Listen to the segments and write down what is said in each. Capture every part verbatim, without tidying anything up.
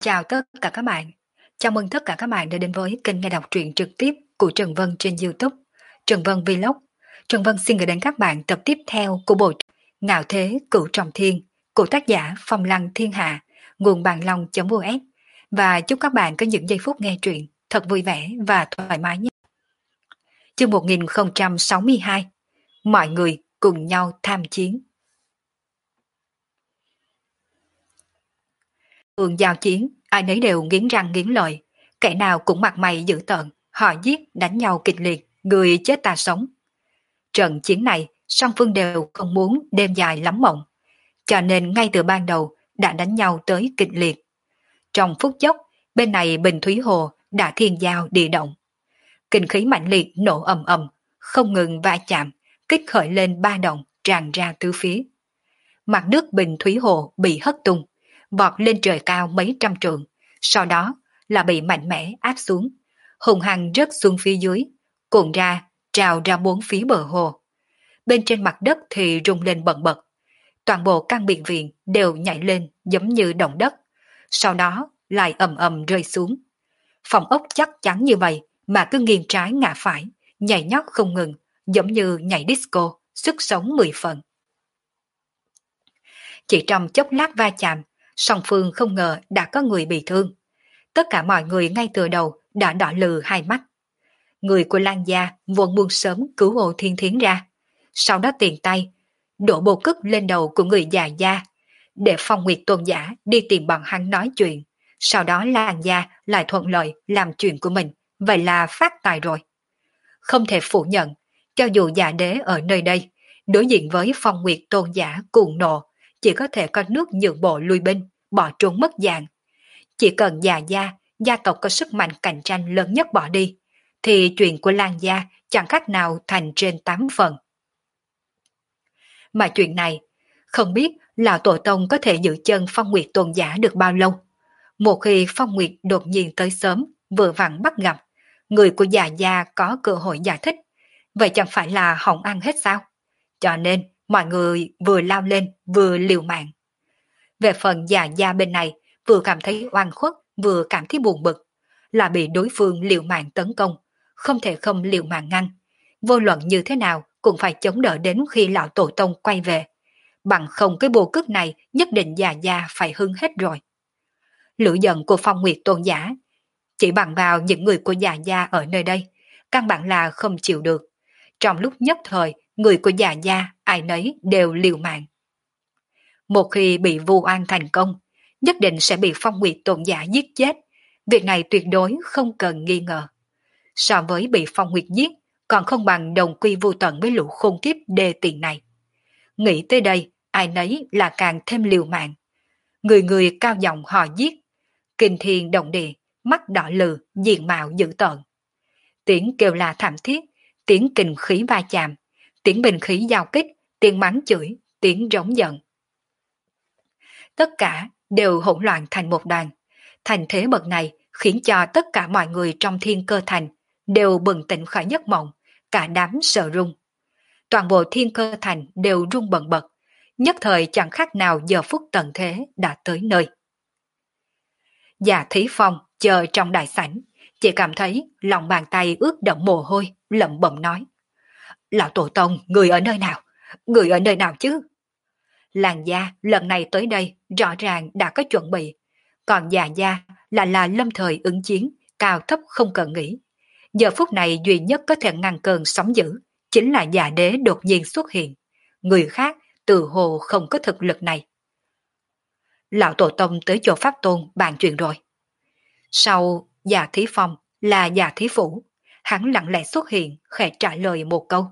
Chào tất cả các bạn. Chào mừng tất cả các bạn đã đến với kênh nghe đọc truyện trực tiếp của Trần Vân trên YouTube. Trần Vân Vlog. Trần Vân xin gửi đến các bạn tập tiếp theo của bộ truyện Ngạo Thế Cửu Trọng Thiên của tác giả Phong Lăng Thiên Hạ, nguồn bàn long.us, và chúc các bạn có những giây phút nghe truyện thật vui vẻ và thoải mái nhé. Chương một nghìn không trăm sáu mươi hai. Mọi người cùng nhau tham chiến. Thường giao chiến, ai nấy đều nghiến răng nghiến lợi, kẻ nào cũng mặt mày dữ tợn, họ giết đánh nhau kịch liệt, người chết ta sống. Trận chiến này, song phương đều không muốn đêm dài lắm mộng, cho nên ngay từ ban đầu đã đánh nhau tới kịch liệt. Trong phút chốc, bên này Bình Thúy Hồ đã thiên giao địa động. Kinh khí mạnh liệt nổ ầm ầm, không ngừng va chạm, kích khởi lên ba động tràn ra tứ phía. Mặt nước Bình Thúy Hồ bị hất tung, vọt lên trời cao mấy trăm trượng, sau đó là bị mạnh mẽ áp xuống, hùng hăng rớt xuống phía dưới, cuộn ra, trào ra bốn phía bờ hồ. Bên trên mặt đất thì rung lên bần bật, toàn bộ căn biệt viện đều nhảy lên giống như động đất, sau đó lại ầm ầm rơi xuống. Phòng ốc chắc chắn như vậy mà cứ nghiêng trái ngả phải, nhảy nhót không ngừng, giống như nhảy disco, sức sống mười phần. Chỉ trong chốc lát va chạm, song phương không ngờ đã có người bị thương. Tất cả mọi người ngay từ đầu đã đỏ lừ hai mắt. Người của Lan gia vốn muốn sớm cứu Hồ Thiên Thiến ra, sau đó tiền tay đổ bồ cức lên đầu của người già gia, để Phong Nguyệt Tôn giả đi tìm bọn hắn nói chuyện, sau đó Lan gia lại thuận lợi làm chuyện của mình, vậy là phát tài rồi. Không thể phủ nhận, cho dù già đế ở nơi đây, đối diện với Phong Nguyệt Tôn giả cuồng nộ, chỉ có thể có nước nhượng bộ lui binh, bỏ trốn mất dạng. Chỉ cần già gia, gia tộc có sức mạnh cạnh tranh lớn nhất bỏ đi, thì chuyện của Lan gia chẳng khác nào thành trên tám phần. Mà chuyện này, không biết Lão Tổ Tông có thể giữ chân Phong Nguyệt Tôn giả được bao lâu. Một khi Phong Nguyệt đột nhiên tới sớm, vừa vặn bắt gặp, người của già gia có cơ hội giải thích, vậy chẳng phải là hỏng ăn hết sao? Cho nên, mọi người vừa lao lên vừa liều mạng. Về phần già gia bên này, vừa cảm thấy oan khuất, vừa cảm thấy buồn bực, là bị đối phương liều mạng tấn công, không thể không liều mạng ngăn. Vô luận như thế nào cũng phải chống đỡ đến khi Lão Tổ Tông quay về. Bằng không cái bồ cức này nhất định già gia phải hưng hết rồi. Lửa giận của Phong Nguyệt Tôn giả, chỉ bằng vào những người của già gia ở nơi đây, căn bản là không chịu được. Trong lúc nhất thời, người của già gia ai nấy đều liều mạng. Một khi bị vu oan thành công, nhất định sẽ bị Phong Nguyệt Tôn giả giết chết. Việc này tuyệt đối không cần nghi ngờ. So với bị Phong Nguyệt giết, còn không bằng đồng quy vu tận với lũ khôn kiếp đê tiện này. Nghĩ tới đây, ai nấy là càng thêm liều mạng. Người người cao giọng hò giết, kinh thiên động địa, mắt đỏ lừ, diện mạo dữ tợn. Tiếng kêu la thảm thiết, tiếng kình khí va chạm, tiếng bình khí giao kích, tiếng mắng chửi, tiếng rống giận. Tất cả đều hỗn loạn thành một đoàn. Thành thế bậc này khiến cho tất cả mọi người trong Thiên Cơ Thành đều bừng tỉnh khỏi giấc mộng, cả đám sợ run. Toàn bộ Thiên Cơ Thành đều run bần bật, nhất thời chẳng khác nào giờ phút tận thế đã tới nơi. Già Thí Phong chờ trong đại sảnh, chỉ cảm thấy lòng bàn tay ướt đẫm mồ hôi, lẩm bẩm nói: Lão Tổ Tông, người ở nơi nào? Người ở nơi nào chứ? Làng gia lần này tới đây rõ ràng đã có chuẩn bị, còn già gia là là lâm thời ứng chiến, cao thấp không cần nghĩ. Giờ phút này duy nhất có thể ngăn cơn sóng dữ chính là già đế đột nhiên xuất hiện. Người khác từ hồ không có thực lực này. Lão Tổ Tông tới chỗ Pháp Tôn bàn chuyện rồi. Sau già Thí Phong là già Thí Phủ, hắn lặng lẽ xuất hiện, khẽ trả lời một câu.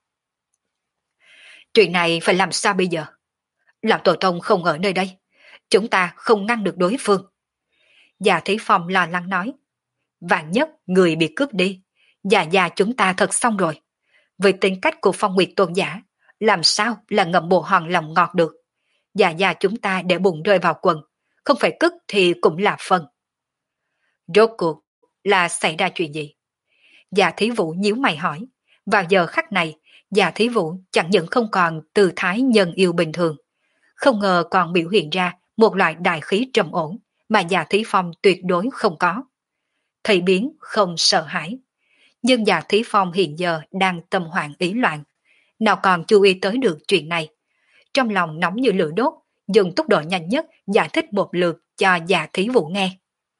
Chuyện này phải làm sao bây giờ? Lão Tổ Tông không ở nơi đây, chúng ta không ngăn được đối phương. Già Thí Phong lo lắng nói: vạn nhất người bị cướp đi, già già chúng ta thật xong rồi. Với tính cách của Phong Nguyệt Tôn giả, làm sao là ngậm bồ hòn lòng ngọt được. Già già chúng ta để bụng rơi vào quần, không phải cất thì cũng là phân. Rốt cuộc là xảy ra chuyện gì? Già Thí Vũ nhíu mày hỏi. Vào giờ khắc này, Già Thí Vũ chẳng những không còn tư thái nhân yêu bình thường, không ngờ còn biểu hiện ra một loại đại khí trầm ổn, mà Dạ Thí Phong tuyệt đối không có. Thầy biến không sợ hãi, nhưng Dạ Thí Phong hiện giờ đang tâm hoạn ý loạn, nào còn chú ý tới được chuyện này. Trong lòng nóng như lửa đốt, dùng tốc độ nhanh nhất giải thích một lượt cho Dạ Thí Vũ nghe.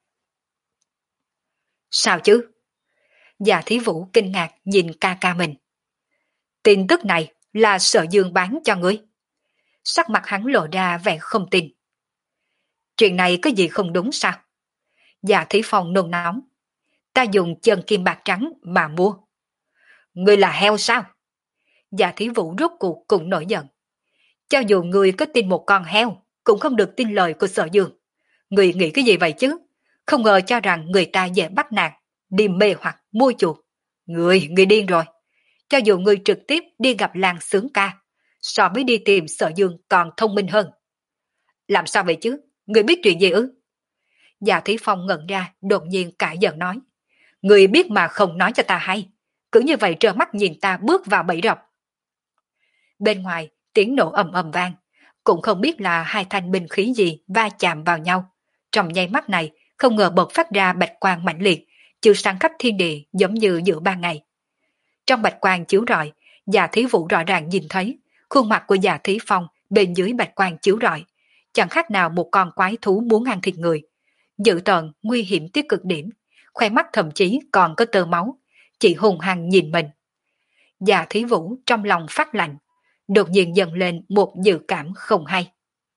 Sao chứ? Dạ Thí Vũ kinh ngạc nhìn ca ca mình. Tin tức này là Sở Dương bán cho ngươi. Sắc mặt hắn lộ ra vẻ không tin. Chuyện này có gì không đúng sao? Dạ Thí Phong nôn nóng. Ta dùng chân kim bạc trắng mà mua. Ngươi là heo sao? Dạ Thí Vũ rốt cuộc cũng nổi giận. Cho dù ngươi có tin một con heo, cũng không được tin lời của Sở Dương. Ngươi nghĩ cái gì vậy chứ? Không ngờ cho rằng người ta dễ bắt nạt, đi mê hoặc mua chuộc. Ngươi, ngươi điên rồi. Cho dù ngươi trực tiếp đi gặp làng sướng ca, so với đi tìm Sở Dương còn thông minh hơn. Làm sao vậy chứ? Ngươi biết chuyện gì ư? Dạ Thí Phong ngẩn ra, đột nhiên cãi giận nói. Ngươi biết mà không nói cho ta hay. Cứ như vậy trơ mắt nhìn ta bước vào bẫy rập. Bên ngoài, tiếng nổ ầm ầm vang. Cũng không biết là hai thanh binh khí gì va chạm vào nhau. Trong nháy mắt này, không ngờ bật phát ra bạch quang mãnh liệt, chiếu sáng khắp thiên địa giống như giữa ban ngày. Trong bạch quang chiếu rọi, Dạ Thí Vũ rõ ràng nhìn thấy khuôn mặt của Dạ Thí Phong bên dưới bạch quang chiếu rọi, chẳng khác nào một con quái thú muốn ăn thịt người. Dữ tợn, nguy hiểm tới cực điểm, khoe mắt thậm chí còn có tơ máu, chỉ hùng hăng nhìn mình. Dạ Thí Vũ trong lòng phát lạnh, đột nhiên dần lên một dự cảm không hay.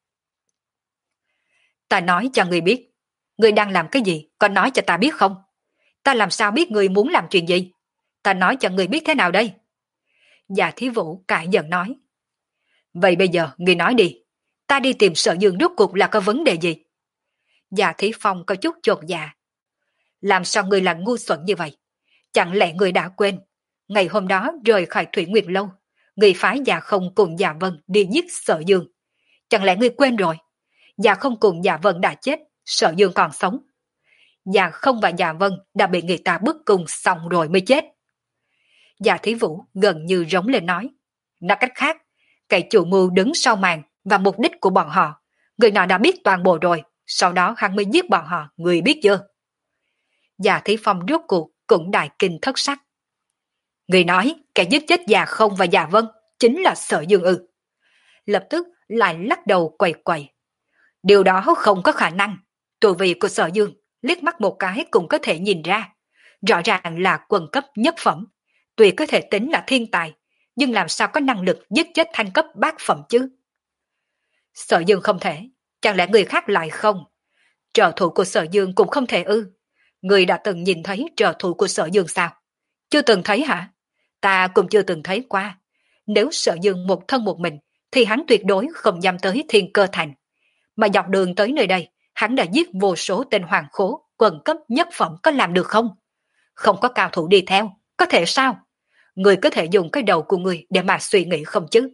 Ta nói cho người biết, người đang làm cái gì, có nói cho ta biết không? Ta làm sao biết người muốn làm chuyện gì? Ta nói cho người biết thế nào đây? Dạ Thí Vũ cãi giận nói. Vậy bây giờ người nói đi, ta đi tìm Sở Dương rốt cuộc là có vấn đề gì? Dạ Thí Phong có chút chột dạ. Làm sao người là ngu xuẩn như vậy? Chẳng lẽ người đã quên, ngày hôm đó rời khỏi Thủy Nguyệt Lâu, người phái Dạ Không cùng Dạ Vân đi giết Sở Dương. Chẳng lẽ người quên rồi? Dạ Không cùng Dạ Vân đã chết, Sở Dương còn sống. Dạ Không và Dạ Vân đã bị người ta bức cung xong rồi mới chết. Dạ Thí Vũ gần như rống lên nói. Nói cách khác, kẻ chủ mưu đứng sau màn và mục đích của bọn họ, người nào đã biết toàn bộ rồi, sau đó hắn mới giết bọn họ, người biết chưa? Dạ Thí Phong rốt cuộc cũng đại kinh thất sắc. Người nói kẻ giết chết Dạ Không và Dạ Vân chính là Sở Dương ư? Lập tức lại lắc đầu quầy quầy. Điều đó không có khả năng. Tu vi của Sở Dương liếc mắt một cái cũng có thể nhìn ra, rõ ràng là quần cấp nhất phẩm. Tuy có thể tính là thiên tài, nhưng làm sao có năng lực giết chết thanh cấp bát phẩm chứ? Sở Dương không thể, chẳng lẽ người khác lại không? Trợ thủ của Sở Dương cũng không thể ư? Người đã từng nhìn thấy trợ thủ của Sở Dương sao? Chưa từng thấy hả? Ta cũng chưa từng thấy qua. Nếu Sở Dương một thân một mình, thì hắn tuyệt đối không dám tới Thiên Cơ Thành. Mà dọc đường tới nơi đây, hắn đã giết vô số tên hoàng khố, quần cấp nhất phẩm, có làm được không? Không có cao thủ đi theo, có thể sao? Người có thể dùng cái đầu của người để mà suy nghĩ không chứ?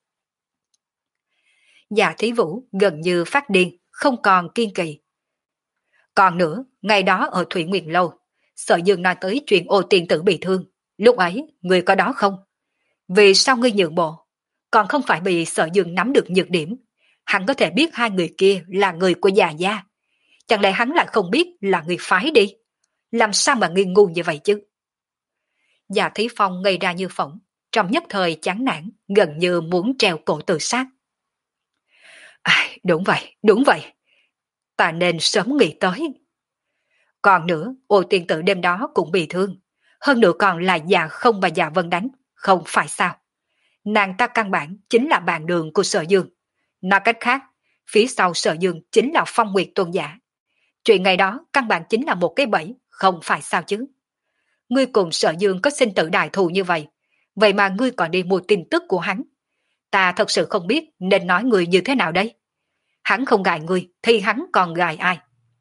Dạ Thí Vũ gần như phát điên, không còn kiên kỳ. Còn nữa, ngày đó ở Thủy Nguyệt Lâu, Sở Dương nói tới chuyện Ô Tiên Tử bị thương. Lúc ấy, người có đó không? Vì sao ngươi nhượng bộ? Còn không phải vì Sở Dương nắm được nhược điểm. Hắn có thể biết hai người kia là người của già gia. Chẳng lẽ hắn lại không biết là người phái đi? Làm sao mà ngươi ngu như vậy chứ? Dạ Thí Phong ngây ra như phỏng, trong nhất thời chán nản, gần như muốn treo cổ tự sát. À, đúng vậy, đúng vậy. Ta nên sớm nghĩ tới. Còn nữa, Ô Tiên Tử đêm đó cũng bị thương. Hơn nữa còn là Dạ Không và Dạ Vân đánh, không phải sao? Nàng ta căn bản chính là bạn đường của Sở Dương. Nói cách khác, phía sau Sở Dương chính là Phong Nguyệt Tôn giả. Chuyện ngày đó căn bản chính là một cái bẫy, không phải sao chứ? Ngươi cùng Sở Dương có sinh tử đại thù như vậy, vậy mà ngươi còn đi mua tin tức của hắn. Ta thật sự không biết nên nói người như thế nào đây. Hắn không gài ngươi, thì hắn còn gài ai?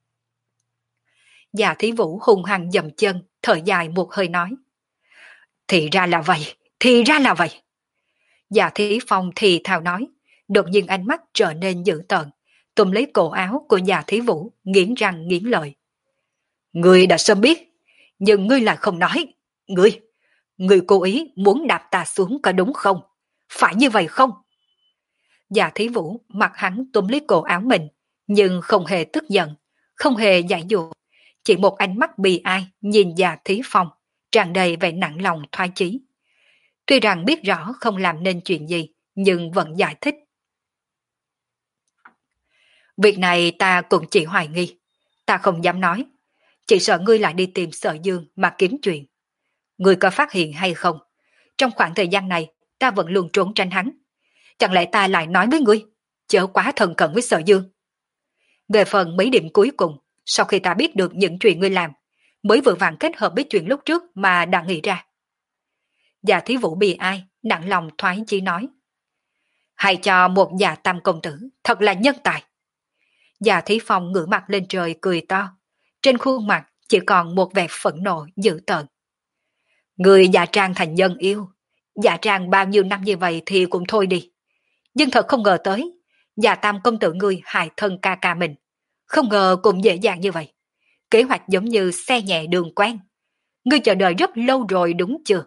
Dạ Thí Vũ hung hăng dầm chân, thở dài một hơi nói. Thì ra là vậy, thì ra là vậy. Dạ Thí Phong thì thào nói, đột nhiên ánh mắt trở nên dữ tợn, túm lấy cổ áo của Dạ Thí Vũ, nghiến răng nghiến lợi. Ngươi đã sớm biết, nhưng ngươi lại không nói. Ngươi, ngươi cố ý muốn đạp ta xuống có đúng không? Phải như vậy không? Dạ Thí Vũ mặt hắn túm lấy cổ áo mình, nhưng không hề tức giận, không hề giải dụ, chỉ một ánh mắt bi ai nhìn Già Thí Phong, tràn đầy vẻ nặng lòng thoái chí. Tuy rằng biết rõ không làm nên chuyện gì, nhưng vẫn giải thích. Việc này ta cũng chỉ hoài nghi, ta không dám nói, chỉ sợ ngươi lại đi tìm Sở Dương mà kiếm chuyện. Ngươi có phát hiện hay không? Trong khoảng thời gian này, ta vẫn luôn trốn tránh hắn. Chẳng lẽ ta lại nói với ngươi, chớ quá thần cận với Sở Dương? Về phần mấy điểm cuối cùng, sau khi ta biết được những chuyện ngươi làm, mới vừa vặn kết hợp với chuyện lúc trước mà đã nghĩ ra. Già Thí Vũ bị ai, nặng lòng thoái chí nói. Hay cho một già tam công tử, thật là nhân tài. Già Thí Phong ngửa mặt lên trời cười to, trên khuôn mặt chỉ còn một vẻ phẫn nộ dữ tợn. Người giả trang thành nhân yêu, giả trang bao nhiêu năm như vậy thì cũng thôi đi. Nhưng thật không ngờ tới, già tam công tử ngươi hại thân ca ca mình. Không ngờ cũng dễ dàng như vậy. Kế hoạch giống như xe nhẹ đường quen. Ngươi chờ đợi rất lâu rồi đúng chưa?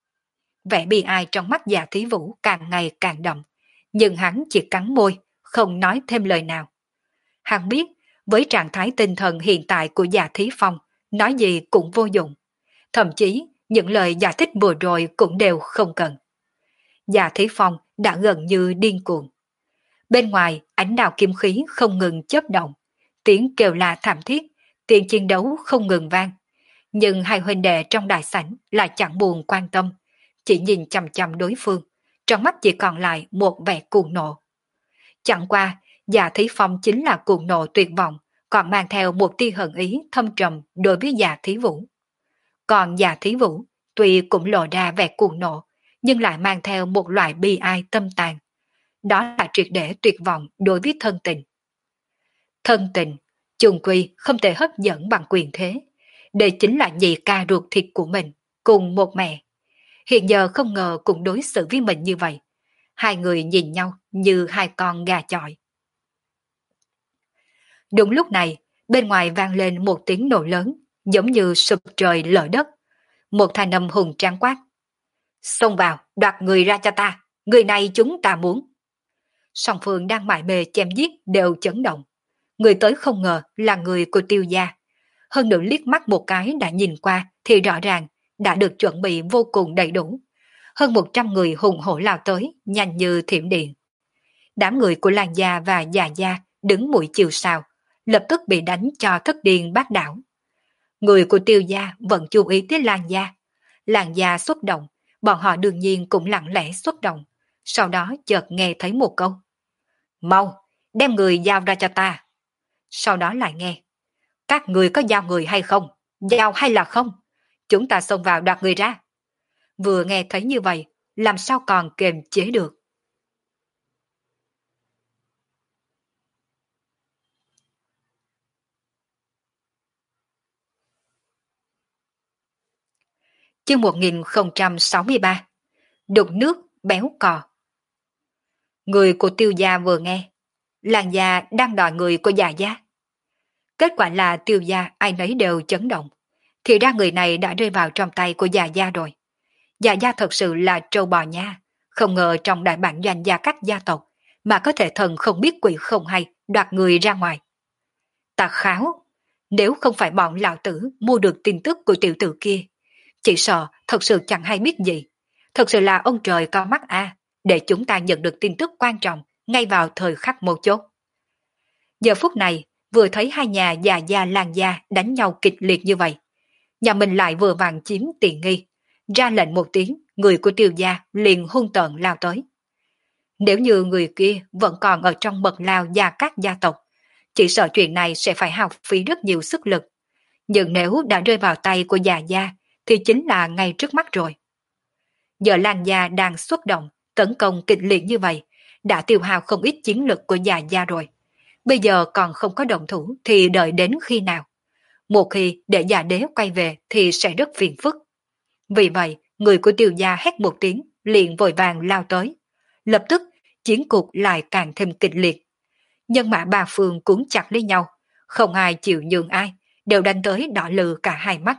Vẻ bi ai trong mắt Già Thí Vũ càng ngày càng đậm, nhưng hắn chỉ cắn môi, không nói thêm lời nào. Hắn biết, với trạng thái tinh thần hiện tại của Già Thí Phong, nói gì cũng vô dụng. Thậm chí, những lời giải thích vừa rồi cũng đều không cần. Già Thí Phong đã gần như điên cuồng. Bên ngoài, ánh đào kim khí không ngừng chớp động, tiếng kêu la thảm thiết, tiếng chiến đấu không ngừng vang. Nhưng hai huynh đệ trong đại sảnh lại chẳng buồn quan tâm, chỉ nhìn chằm chằm đối phương, trong mắt chỉ còn lại một vẻ cuồng nộ. Chẳng qua, Già Thí Phong chính là cuồng nộ tuyệt vọng, còn mang theo một tia hận ý thâm trầm đối với Già Thí Vũ. Còn Già Thí Vũ, tuy cũng lộ ra vẻ cuồng nộ, nhưng lại mang theo một loại bi ai tâm tàn. Đó là triệt để tuyệt vọng đối với thân tình. Thân tình, chung quy không thể hấp dẫn bằng quyền thế. Đây chính là nhị ca ruột thịt của mình, cùng một mẹ. Hiện giờ không ngờ cũng đối xử với mình như vậy. Hai người nhìn nhau như hai con gà chọi. Đúng lúc này, bên ngoài vang lên một tiếng nổ lớn, giống như sụp trời lở đất. Một thanh âm hùng tráng quát. Xông vào, đoạt người ra cho ta, người này chúng ta muốn. Song phương đang mải mê chém giết đều chấn động. Người tới không ngờ là người của Tiêu gia. Hơn nữa liếc mắt một cái đã nhìn qua thì rõ ràng đã được chuẩn bị vô cùng đầy đủ. Hơn một trăm người hùng hổ lao tới, nhanh như thiểm điện. Đám người của Lan gia và Già gia đứng mũi chiều sào, lập tức bị đánh cho thất điên bát đảo. Người của Tiêu gia vẫn chú ý tới Lan gia. Lan gia xuất động, bọn họ đương nhiên cũng lặng lẽ xuất động. Sau đó chợt nghe thấy một câu. Mau, đem người giao ra cho ta. Sau đó lại nghe. Các người có giao người hay không? Giao hay là không? Chúng ta xông vào đoạt người ra. Vừa nghe thấy như vậy, làm sao còn kiềm chế được. Chương một nghìn không trăm sáu mươi ba. Đục nước béo cò. Người của Tiêu gia vừa nghe, Lan gia đang đòi người của Già gia. Kết quả là Tiêu gia ai nấy đều chấn động. Thì ra người này đã rơi vào trong tay của Già gia rồi. Già gia thật sự là trâu bò nha. Không ngờ trong đại bản doanh gia các gia tộc mà có thể thần không biết quỷ không hay đoạt người ra ngoài. Ta kháo, nếu không phải bọn lão tử mua được tin tức của tiểu tử kia, chỉ sợ thật sự chẳng hay biết gì. Thật sự là ông trời có mắt a, để chúng ta nhận được tin tức quan trọng ngay vào thời khắc mấu chốt. Giờ phút này, vừa thấy hai nhà Già gia Lan gia đánh nhau kịch liệt như vậy, nhà mình lại vừa vàng chiếm tiện nghi, ra lệnh một tiếng, người của Tiêu gia liền hung tợn lao tới. Nếu như người kia vẫn còn ở trong mật lao gia các gia tộc, chỉ sợ chuyện này sẽ phải hao phí rất nhiều sức lực. Nhưng nếu đã rơi vào tay của Già gia, thì chính là ngay trước mắt rồi. Giờ Lan gia đang xuất động, tấn công kịch liệt như vậy, đã tiêu hao không ít chiến lực của Già gia rồi. Bây giờ còn không có động thủ thì đợi đến khi nào? Một khi để Già đế quay về thì sẽ rất phiền phức. Vì vậy, người của Tiêu gia hét một tiếng, liền vội vàng lao tới. Lập tức, chiến cuộc lại càng thêm kịch liệt. Nhân mã ba phương cuốn chặt lấy nhau, không ai chịu nhường ai, đều đánh tới đỏ lừ cả hai mắt.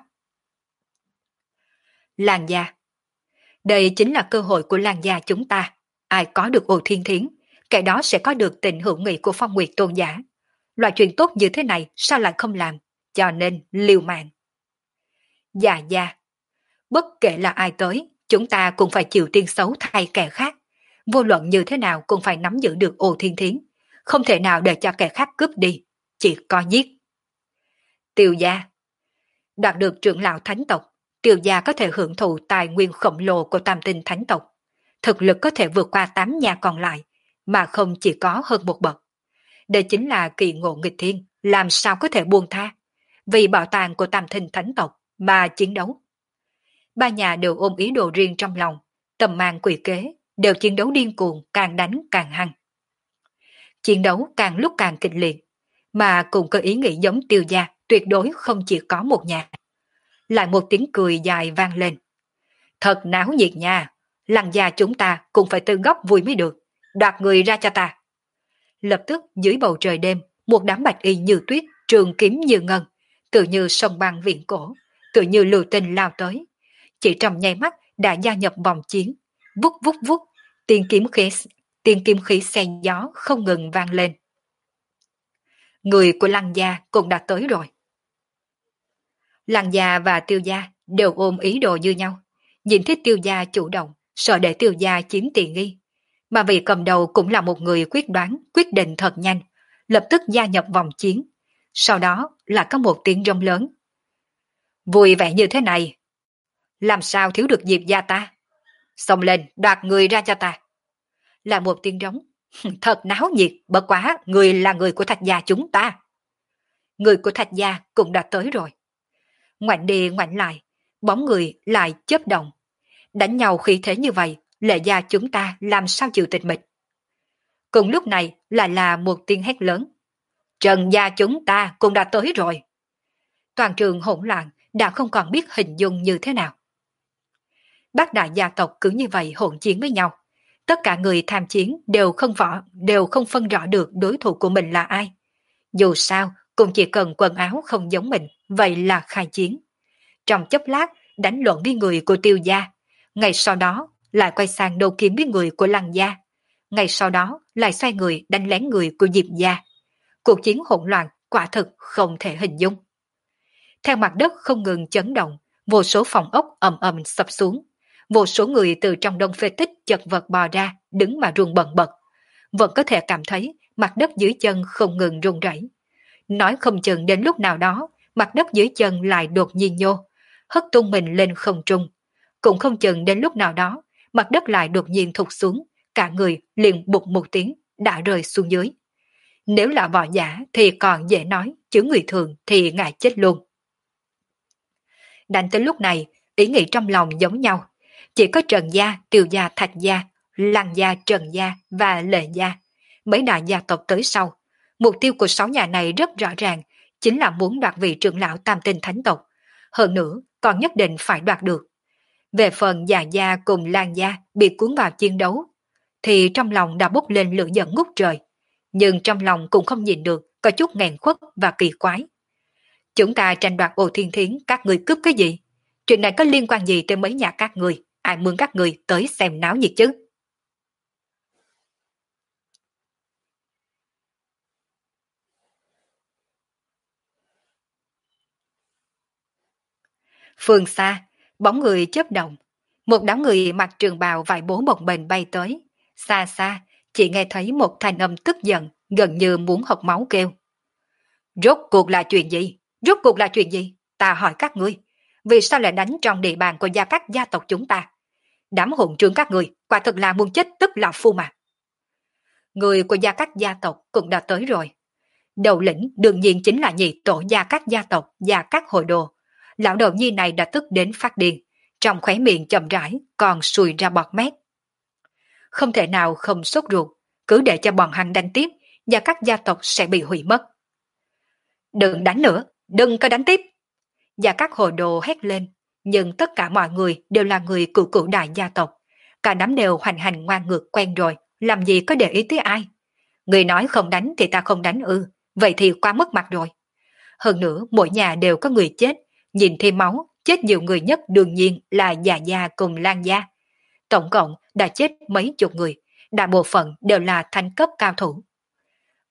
Lan gia. Đây chính là cơ hội của Lan gia chúng ta. Ai có được Ô Thiên Thiến, kẻ đó sẽ có được tình hữu nghị của Phong Nguyệt Tôn giả. Loại chuyện tốt như thế này sao lại không làm, cho nên liều mạng. Dạ dạ, bất kể là ai tới, chúng ta cũng phải chịu tiên xấu thay kẻ khác. Vô luận như thế nào cũng phải nắm giữ được Ô Thiên Thiến, không thể nào để cho kẻ khác cướp đi, chỉ có giết. Tiêu gia, đoạt được trưởng lão thánh tộc, Tiêu gia có thể hưởng thụ tài nguyên khổng lồ của tam tinh thánh tộc. Thực lực có thể vượt qua tám nhà còn lại, mà không chỉ có hơn một bậc. Đây chính là kỳ ngộ nghịch thiên, làm sao có thể buông tha. Vì bảo tàng của tam tinh thánh tộc mà chiến đấu. Ba nhà đều ôm ý đồ riêng trong lòng, tầm mang quỷ kế, đều chiến đấu điên cuồng, càng đánh càng hăng. Chiến đấu càng lúc càng kịch liệt, mà cùng có ý nghĩ giống Tiêu gia, tuyệt đối không chỉ có một nhà. Lại một tiếng cười dài vang lên. Thật náo nhiệt nha, Lăng gia chúng ta cũng phải từ góc vui mới được, đoạt người ra cho ta. Lập tức dưới bầu trời đêm, một đám bạch y như tuyết, trường kiếm như ngân, tự như sông băng viễn cổ, tự như lưu tinh lao tới. Chỉ trong nháy mắt đã gia nhập vòng chiến, vút vút vút, tiếng kiếm khí, tiếng kiếm khí xe gió không ngừng vang lên. Người của Lăng gia cũng đã tới rồi. Lăng gia và Tiêu gia đều ôm ý đồ như nhau, nhìn thấy Tiêu gia chủ động, sợ để Tiêu gia chiếm tiện nghi. Mà vị cầm đầu cũng là một người quyết đoán, quyết định thật nhanh, lập tức gia nhập vòng chiến. Sau đó là có một tiếng rông lớn. Vui vẻ như thế này, làm sao thiếu được Diệp gia ta? Xông lên, đoạt người ra cho ta. Là một tiếng rống. Thật náo nhiệt, bất quá, người là người của Thạch gia chúng ta. Người của Thạch gia cũng đã tới rồi. Ngoảnh đi ngoảnh lại, bóng người lại chớp động. Đánh nhau khí thế như vậy, Lệ gia chúng ta làm sao chịu tịch mịch. Cùng lúc này lại là một tiếng hét lớn. Trần gia chúng ta cũng đã tới rồi. Toàn trường hỗn loạn, đã không còn biết hình dung như thế nào. Bác đại gia tộc cứ như vậy hỗn chiến với nhau. Tất cả người tham chiến đều không võ, đều không phân rõ được đối thủ của mình là ai. Dù sao, cũng chỉ cần quần áo không giống mình, vậy là khai chiến. Trong chốc lát, đánh lộn với người của Tiêu gia. Ngày sau đó, lại quay sang đấu kiếm với người của Lăng gia. Ngày sau đó, lại xoay người đánh lén người của Diệp gia. Cuộc chiến hỗn loạn, quả thực không thể hình dung. Theo mặt đất không ngừng chấn động, vô số phòng ốc ầm ầm sập xuống. Vô số người từ trong đông phế tích chật vật bò ra, đứng mà run bần bật. Vẫn có thể cảm thấy mặt đất dưới chân không ngừng run rẩy. Nói không chừng đến lúc nào đó, mặt đất dưới chân lại đột nhiên nhô, hất tung mình lên không trung. Cũng không chừng đến lúc nào đó, mặt đất lại đột nhiên thụt xuống, cả người liền bụt một tiếng, đã rơi xuống dưới. Nếu là võ giả thì còn dễ nói, chứ người thường thì ngại chết luôn. Đánh tới lúc này, ý nghĩ trong lòng giống nhau. Chỉ có Trần gia, Tiêu gia, Thạch gia, Lăng gia, Trần gia và Lệ gia. Mấy đại gia tộc tới sau. Mục tiêu của sáu nhà này rất rõ ràng, chính là muốn đoạt vị trưởng lão tam tinh thánh tộc. Hơn nữa, còn nhất định phải đoạt được. Về phần Già gia cùng Lan gia bị cuốn vào chiến đấu, thì trong lòng đã bốc lên lửa giận ngút trời. Nhưng trong lòng cũng không nhìn được, có chút nghẹn khuất và kỳ quái. Chúng ta tranh đoạt Ô Thiên Thiến, các người cướp cái gì? Chuyện này có liên quan gì tới mấy nhà các người? Ai mượn các người tới xem náo nhiệt chứ? Phương xa, bóng người chớp động. Một đám người mặc trường bào vải bố bồng bềnh bay tới. Xa xa, chỉ nghe thấy một thanh âm tức giận, gần như muốn hộc máu kêu. Rốt cuộc là chuyện gì? Rốt cuộc là chuyện gì? Ta hỏi các ngươi, vì sao lại đánh trong địa bàn của gia các gia tộc chúng ta? Đám hỗn trướng các người, quả thực là muốn chết tức là phu mà. Người của gia các gia tộc cũng đã tới rồi. Đầu lĩnh đương nhiên chính là nhị tổ gia các gia tộc, gia các hội đồ. Lão đầu nhi này đã tức đến phát điên, trong khóe miệng chậm rãi còn sùi ra bọt mép. Không thể nào không sốt ruột, cứ để cho bọn hắn đánh tiếp, gia các gia tộc sẽ bị hủy mất. Đừng đánh nữa, đừng có đánh tiếp. Gia các hội đồ hét lên, nhưng tất cả mọi người đều là người cựu cựu đại gia tộc. Cả đám đều hoành hành ngoan ngược quen rồi, làm gì có để ý tới ai. Người nói không đánh thì ta không đánh ư, vậy thì quá mất mặt rồi. Hơn nữa, mỗi nhà đều có người chết, nhìn thêm máu, chết nhiều người nhất đương nhiên là Già gia cùng Lan gia. Tổng cộng đã chết mấy chục người, đại bộ phận đều là thanh cấp cao thủ.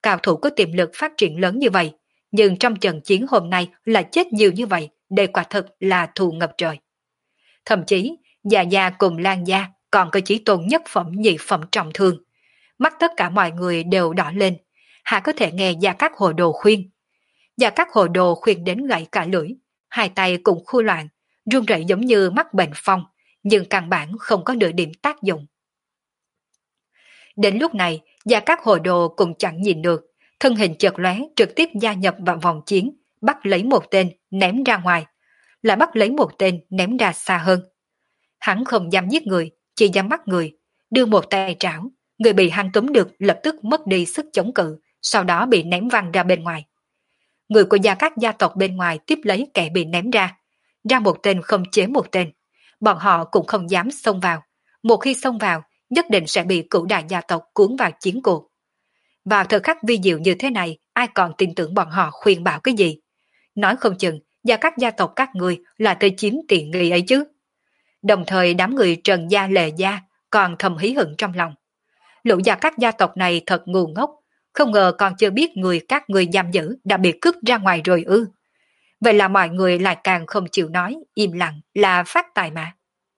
cao thủ có tiềm lực phát triển lớn như vậy, nhưng trong trận chiến hôm nay là chết nhiều như vậy, đây quả thực là thù ngập trời. Thậm chí, Già Gia cùng Lan Gia còn có chí tôn nhất phẩm nhị phẩm trọng thương. Mắt tất cả mọi người đều đỏ lên, hạ có thể nghe Gia Cát Hồ Đồ khuyên. Gia Cát Hồ Đồ khuyên đến gãy cả lưỡi, hai tay cũng khu loạn, run rẩy giống như mắc bệnh phong, nhưng căn bản không có nửa điểm tác dụng. Đến lúc này, Gia Cát Hồ Đồ cũng chẳng nhìn được, thân hình chợt lóe trực tiếp gia nhập vào vòng chiến, bắt lấy một tên ném ra ngoài, lại bắt lấy một tên ném ra xa hơn. Hắn không dám giết người, chỉ dám bắt người, đưa một tay trảo, người bị hắn túm được lập tức mất đi sức chống cự, sau đó bị ném văng ra bên ngoài. Người của Gia Cát gia tộc bên ngoài tiếp lấy kẻ bị ném ra, ra một tên không chế một tên, bọn họ cũng không dám xông vào, một khi xông vào, nhất định sẽ bị cửu đại gia tộc cuốn vào chiến cuộc. Vào thời khắc vi diệu như thế này, ai còn tin tưởng bọn họ khuyên bảo cái gì? Nói không chừng, Gia Cát gia tộc các người là tới chiếm tiện nghi ấy chứ. Đồng thời đám người Trần Gia Lệ Gia còn thầm hí hửng trong lòng. Lũ Gia Cát gia tộc này thật ngu ngốc, không ngờ còn chưa biết người các người giam giữ đã bị cướp ra ngoài rồi ư. Vậy là mọi người lại càng không chịu nói, im lặng là phát tài mà.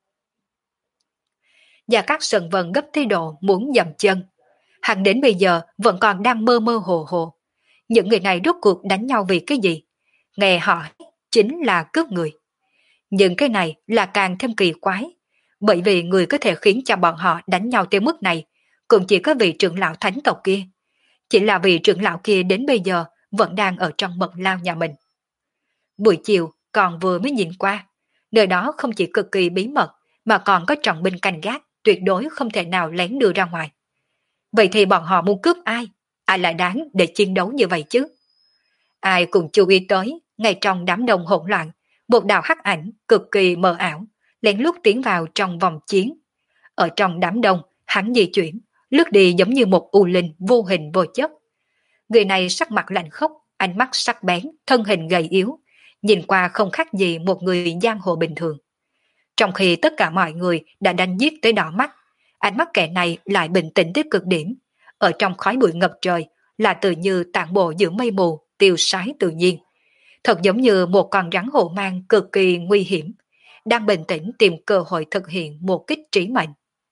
Gia Cát Sần Vân gấp tới độ muốn dậm chân. Hắn đến bây giờ vẫn còn đang mơ mơ hồ hồ. Những người này rốt cuộc đánh nhau vì cái gì? Nghe họ chính là cướp người. Nhưng cái này là càng thêm kỳ quái. Bởi vì người có thể khiến cho bọn họ đánh nhau tới mức này cũng chỉ có vị trưởng lão thánh tộc kia. Chỉ là vị trưởng lão kia đến bây giờ vẫn đang ở trong mật lao nhà mình. Buổi chiều còn vừa mới nhìn qua, nơi đó không chỉ cực kỳ bí mật mà còn có trọng binh canh gác, tuyệt đối không thể nào lén đưa ra ngoài. Vậy thì bọn họ muốn cướp ai? Ai lại đáng để chiến đấu như vậy chứ? Ai cũng chú ý tới, ngay trong đám đông hỗn loạn, một đạo hắc ảnh cực kỳ mờ ảo, lén lút tiến vào trong vòng chiến. Ở trong đám đông, hắn di chuyển, lướt đi giống như một u linh vô hình vô chất. Người này sắc mặt lạnh khốc, ánh mắt sắc bén, thân hình gầy yếu, nhìn qua không khác gì một người giang hồ bình thường. Trong khi tất cả mọi người đã đánh giết tới đỏ mắt, ánh mắt kẻ này lại bình tĩnh tới cực điểm. Ở trong khói bụi ngập trời là tự như tản bộ giữa mây mù, tiêu sái tự nhiên. Thật giống như một con rắn hổ mang cực kỳ nguy hiểm, đang bình tĩnh tìm cơ hội thực hiện một kích trí mệnh.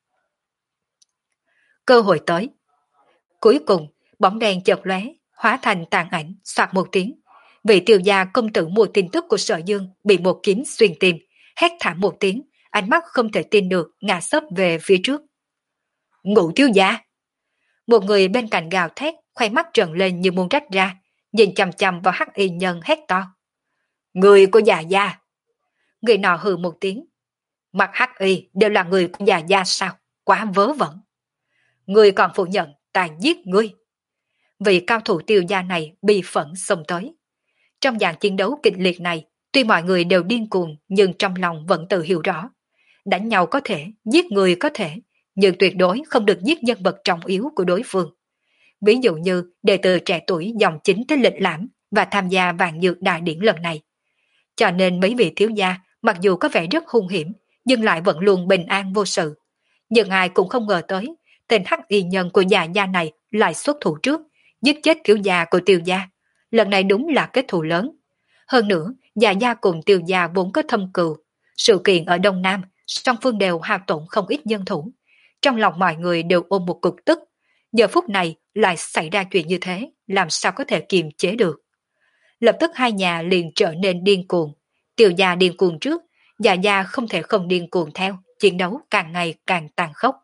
Cơ hội tới. Cuối cùng, bóng đèn chợt lóe, hóa thành tàn ảnh, soạt một tiếng. Vị tiêu gia công tử mua tin tức của Sở Dương bị một kiếm xuyên tim, hét thảm một tiếng, ánh mắt không thể tin được ngã sấp về phía trước. Ngũ thiếu gia! Một người bên cạnh gào thét, khoe mắt trợn lên như muốn rách ra, nhìn chằm chằm vào hắc y nhân hét to. Người của già gia! Người nọ hừ một tiếng. Mặt hắc y đều là người của già gia sao? Quá vớ vẩn! Người còn phủ nhận ta giết ngươi! Vị cao thủ tiêu gia này bi phẫn xông tới. Trong dạng chiến đấu kịch liệt này, tuy mọi người đều điên cuồng nhưng trong lòng vẫn tự hiểu rõ. Đánh nhau có thể, giết người có thể, nhưng tuyệt đối không được giết nhân vật trọng yếu của đối phương. Ví dụ như đệ tử trẻ tuổi dòng chính tới lịch lãm và tham gia vạn dược đại điển lần này. Cho nên mấy vị thiếu gia mặc dù có vẻ rất hung hiểm nhưng lại vẫn luôn bình an vô sự. Nhưng ai cũng không ngờ tới tên hắc y nhân của già gia này lại xuất thủ trước, giết chết thiếu gia của tiêu gia. Lần này đúng là kết thù lớn. Hơn nữa, già gia cùng tiêu gia vốn có thâm cừu. Sự kiện ở Đông Nam, song phương đều hao tổn không ít nhân thủ. Trong lòng mọi người đều ôm một cục tức. Giờ phút này lại xảy ra chuyện như thế, làm sao có thể kiềm chế được. Lập tức hai nhà liền trở nên điên cuồng. Tiêu gia điên cuồng trước, già gia không thể không điên cuồng theo, chiến đấu càng ngày càng tàn khốc.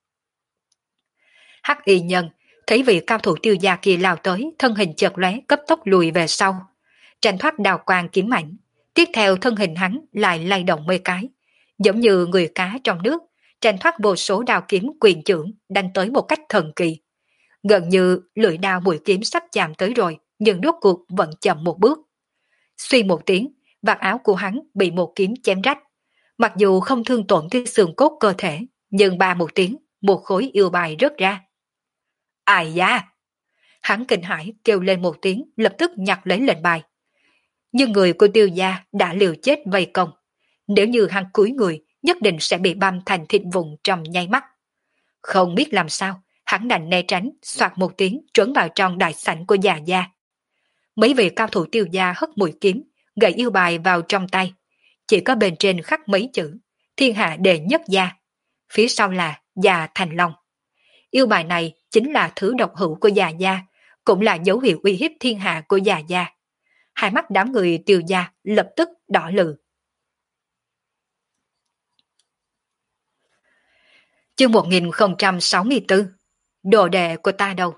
Hắc y nhân thấy vị cao thủ tiêu gia kia lao tới, thân hình chợt lóe cấp tốc lùi về sau, tranh thoát đào quang kiếm ảnh. Tiếp theo thân hình hắn lại lay động mấy cái, giống như người cá trong nước, tranh thoát vô số đao kiếm quyền chưởng đánh tới một cách thần kỳ. Gần như lưỡi đao mũi kiếm sắp chạm tới rồi, nhưng rốt cuộc vẫn chậm một bước. Suy một tiếng, vạt áo của hắn bị một kiếm chém rách. Mặc dù không thương tổn tới xương cốt cơ thể, nhưng ba một tiếng, một khối yêu bài rớt ra. Ai da! Hắn kinh hãi kêu lên một tiếng, lập tức nhặt lấy lệnh bài. Nhưng người của tiêu gia đã liều chết vây công. Nếu như hắn cúi người, nhất định sẽ bị băm thành thịt vụn trong nháy mắt. Không biết làm sao, hắn đành né tránh, soạt một tiếng trốn vào trong đại sảnh của già gia. Mấy vị cao thủ Tiêu gia hất mũi kiếm, gậy yêu bài vào trong tay. Chỉ có bên trên khắc mấy chữ thiên hạ đệ nhất gia, phía sau là già Thành Long. Yêu bài này chính là thứ độc hữu của già gia, cũng là dấu hiệu uy hiếp thiên hạ của già gia. Hai mắt đám người Tiêu gia lập tức đỏ lừ. Chương một nghìn không trăm sáu mươi tư. Đồ đệ của ta đâu?